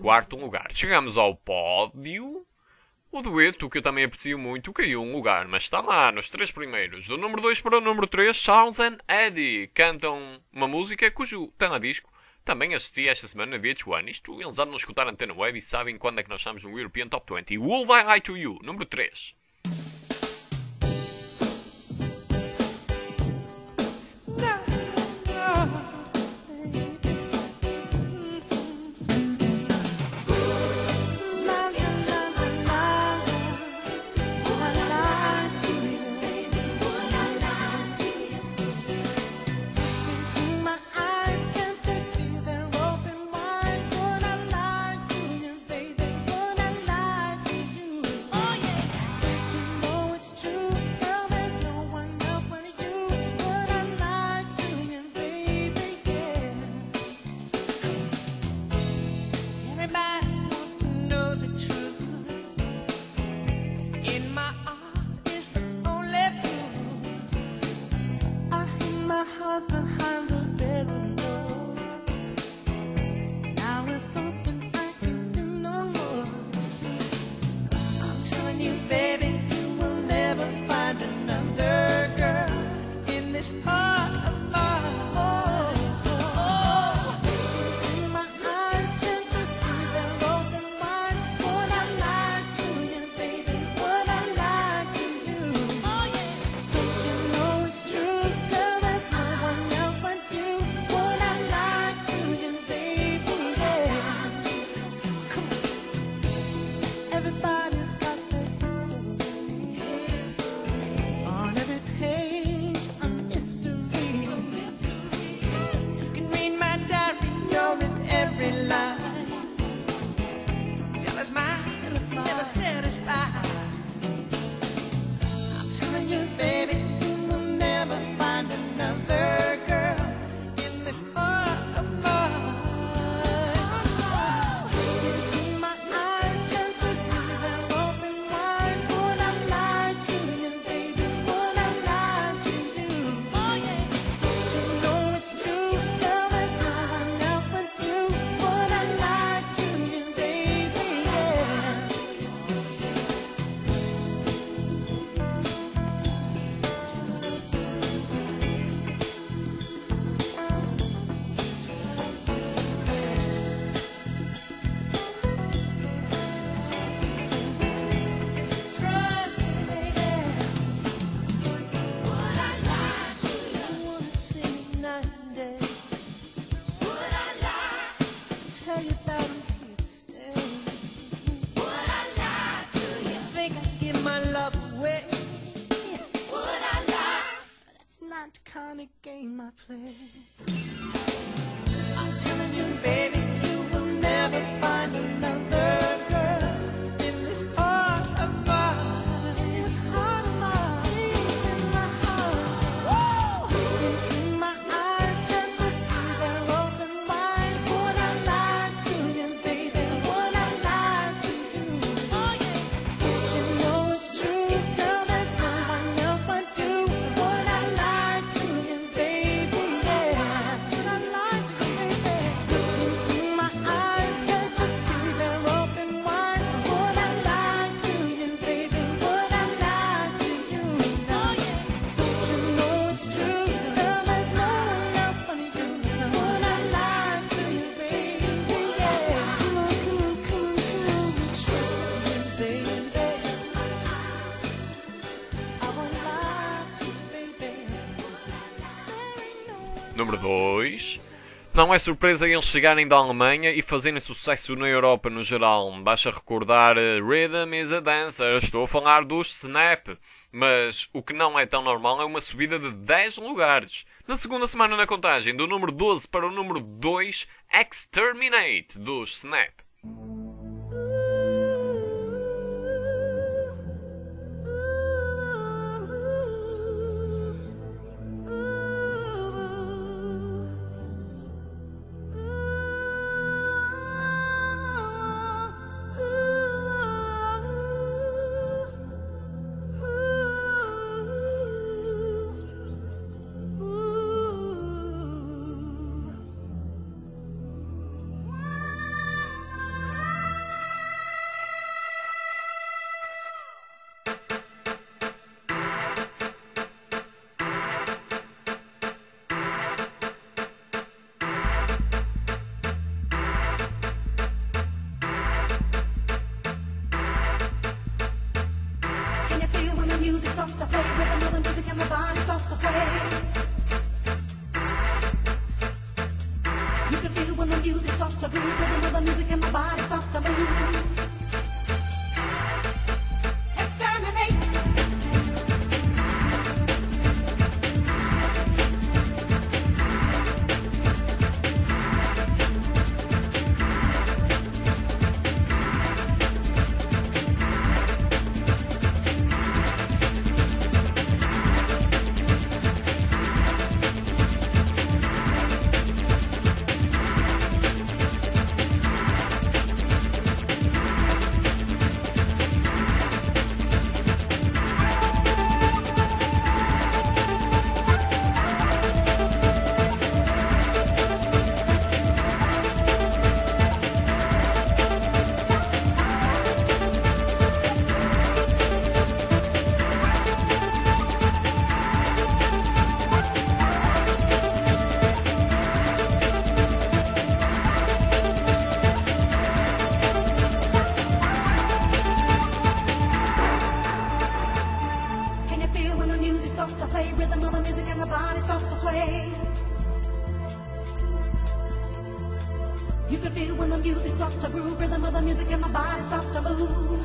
S1: quarto lugar. Chegamos ao pódio. O dueto, que eu também aprecio muito, caiu um lugar, mas está lá, nos 3 primeiros. Do número 2 para o número 3, Charles and Eddie cantam uma música cujo teledisco também assisti esta semana na VH1. Isto, eles andam a escutar a Antena Web e sabem quando é que nós estamos no European Top 20. Will I Lie to You, número 3.
S10: Kind of game I play. I'm telling you, baby, you will never find another girl in this heart of mine. This heart of mine, in my heart. Into my eyes, can't you see they're open wide? Would I lie to you, baby? Would I lie to you? Oh yeah. Don't you know it's true, girl? There's no one else but you. Would I lie to you, baby? Yeah. Should I lie to you, baby? Look into my eyes, can't you see they're open wide? Would I lie to you, baby? Would I lie to you? Oh yeah. Don't you know it's true, girl? There's no one else but you. So would I lie to you, baby? Yeah. Come on, come on, come on, come on. Trust me, baby. I won't lie to you, baby.
S1: Número 2. Não é surpresa eles chegarem da Alemanha e fazerem sucesso na Europa no geral. Basta recordar Rhythm is a Dancer. Estou a falar dos Snap. Mas o que não é tão normal é uma subida de 10 lugares. Na segunda semana na contagem, do número 12 para o número 2, Exterminate, dos Snap.
S10: sway. You can feel when the music starts to groove, rhythm of the music and my body starts to move. Exterminate. Can you feel when the music starts to play? Rhythm of the music and the body starts to sway. You can feel when the music starts to groove, rhythm of the music and the body starts to move.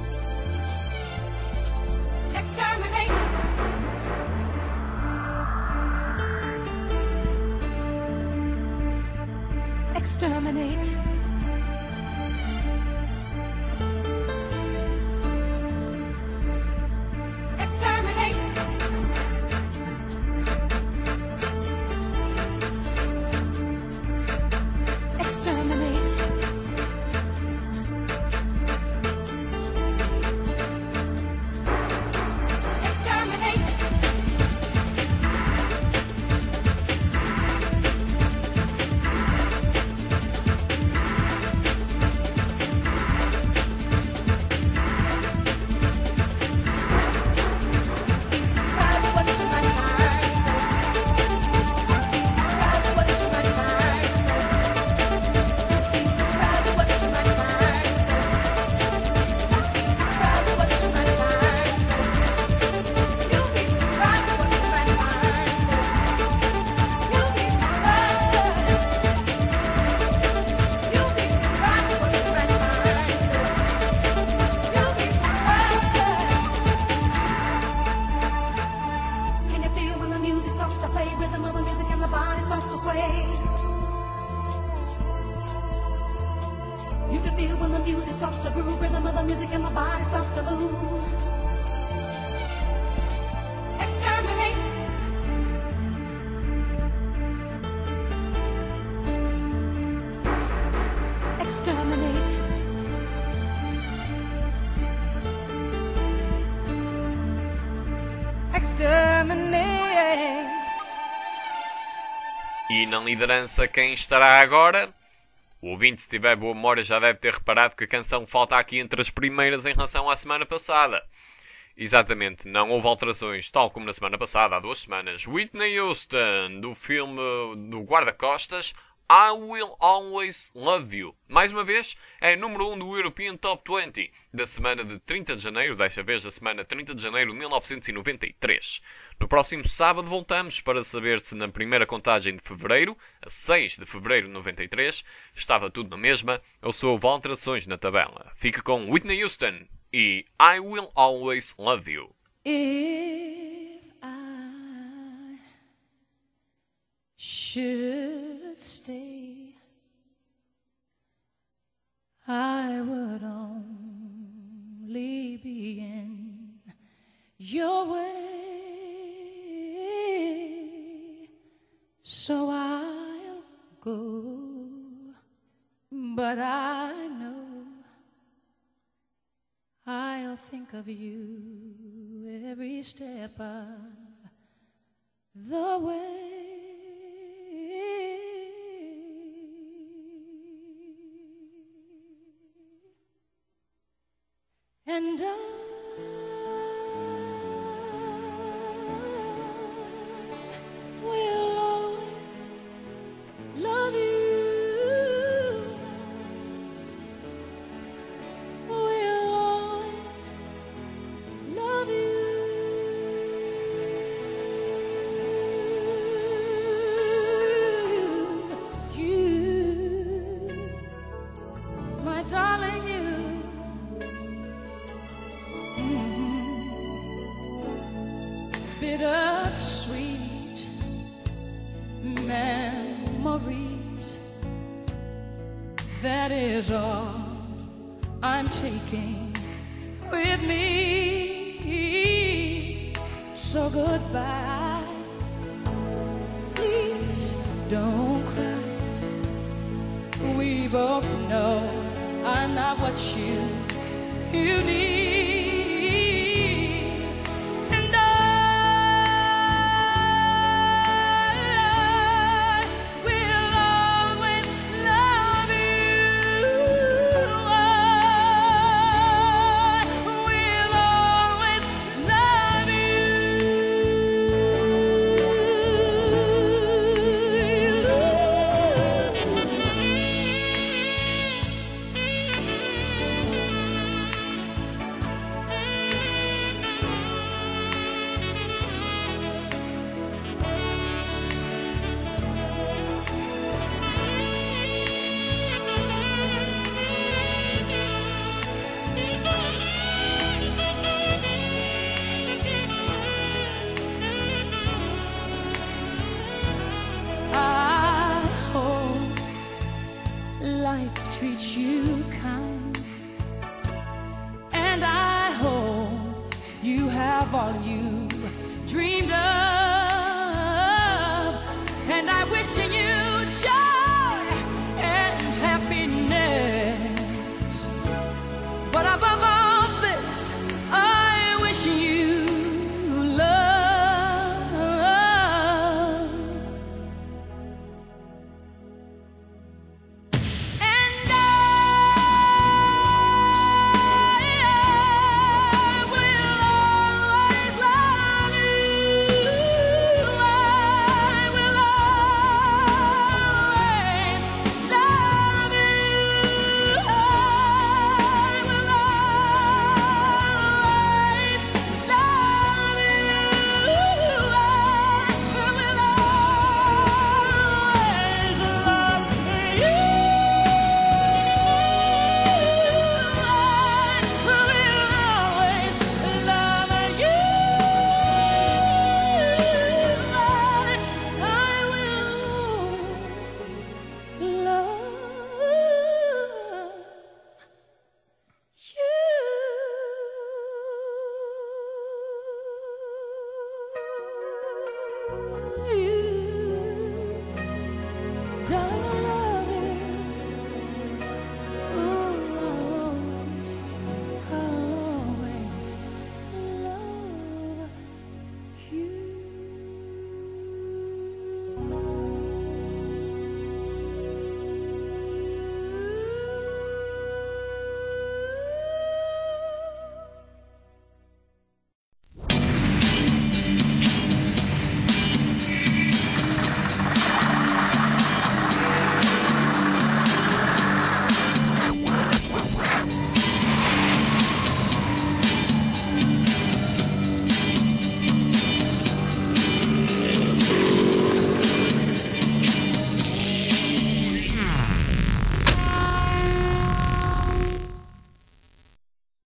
S10: Exterminate. Exterminate. Exterminate. Exterminate. Exterminate. Can you feel when the music starts to play? Rhythm of the music and the body starts to sway. You can feel when the music starts to groove, rhythm of the music and the body starts to move. Exterminate. Exterminate. Exterminate.
S1: E na liderança quem estará agora? O ouvinte, se tiver boa memória, já deve ter reparado que a canção falta aqui entre as primeiras em relação à semana passada. Exatamente, não houve alterações, tal como na semana passada, há 2 semanas. Whitney Houston, do filme do Guarda-Costas, I Will Always Love You. Mais uma vez, é número 1 do European Top 20 da semana de 30 de janeiro, desta vez a semana 30 de janeiro de 1993. No próximo sábado voltamos para saber se na primeira contagem de fevereiro, a 6 de fevereiro de 93, estava tudo na mesma ou se houve alterações na tabela. Fica com Whitney Houston e I Will Always Love You.
S10: If I should stay, I would only be in your way, so I'll go, but I know I'll think of you every step of the way. And I will always love you. Will always love you. is all I'm taking with me. So goodbye. Please don't cry. We both know I'm not what you need. And I will always love you. I will always love I hope life treats you kind, and I hope you have all you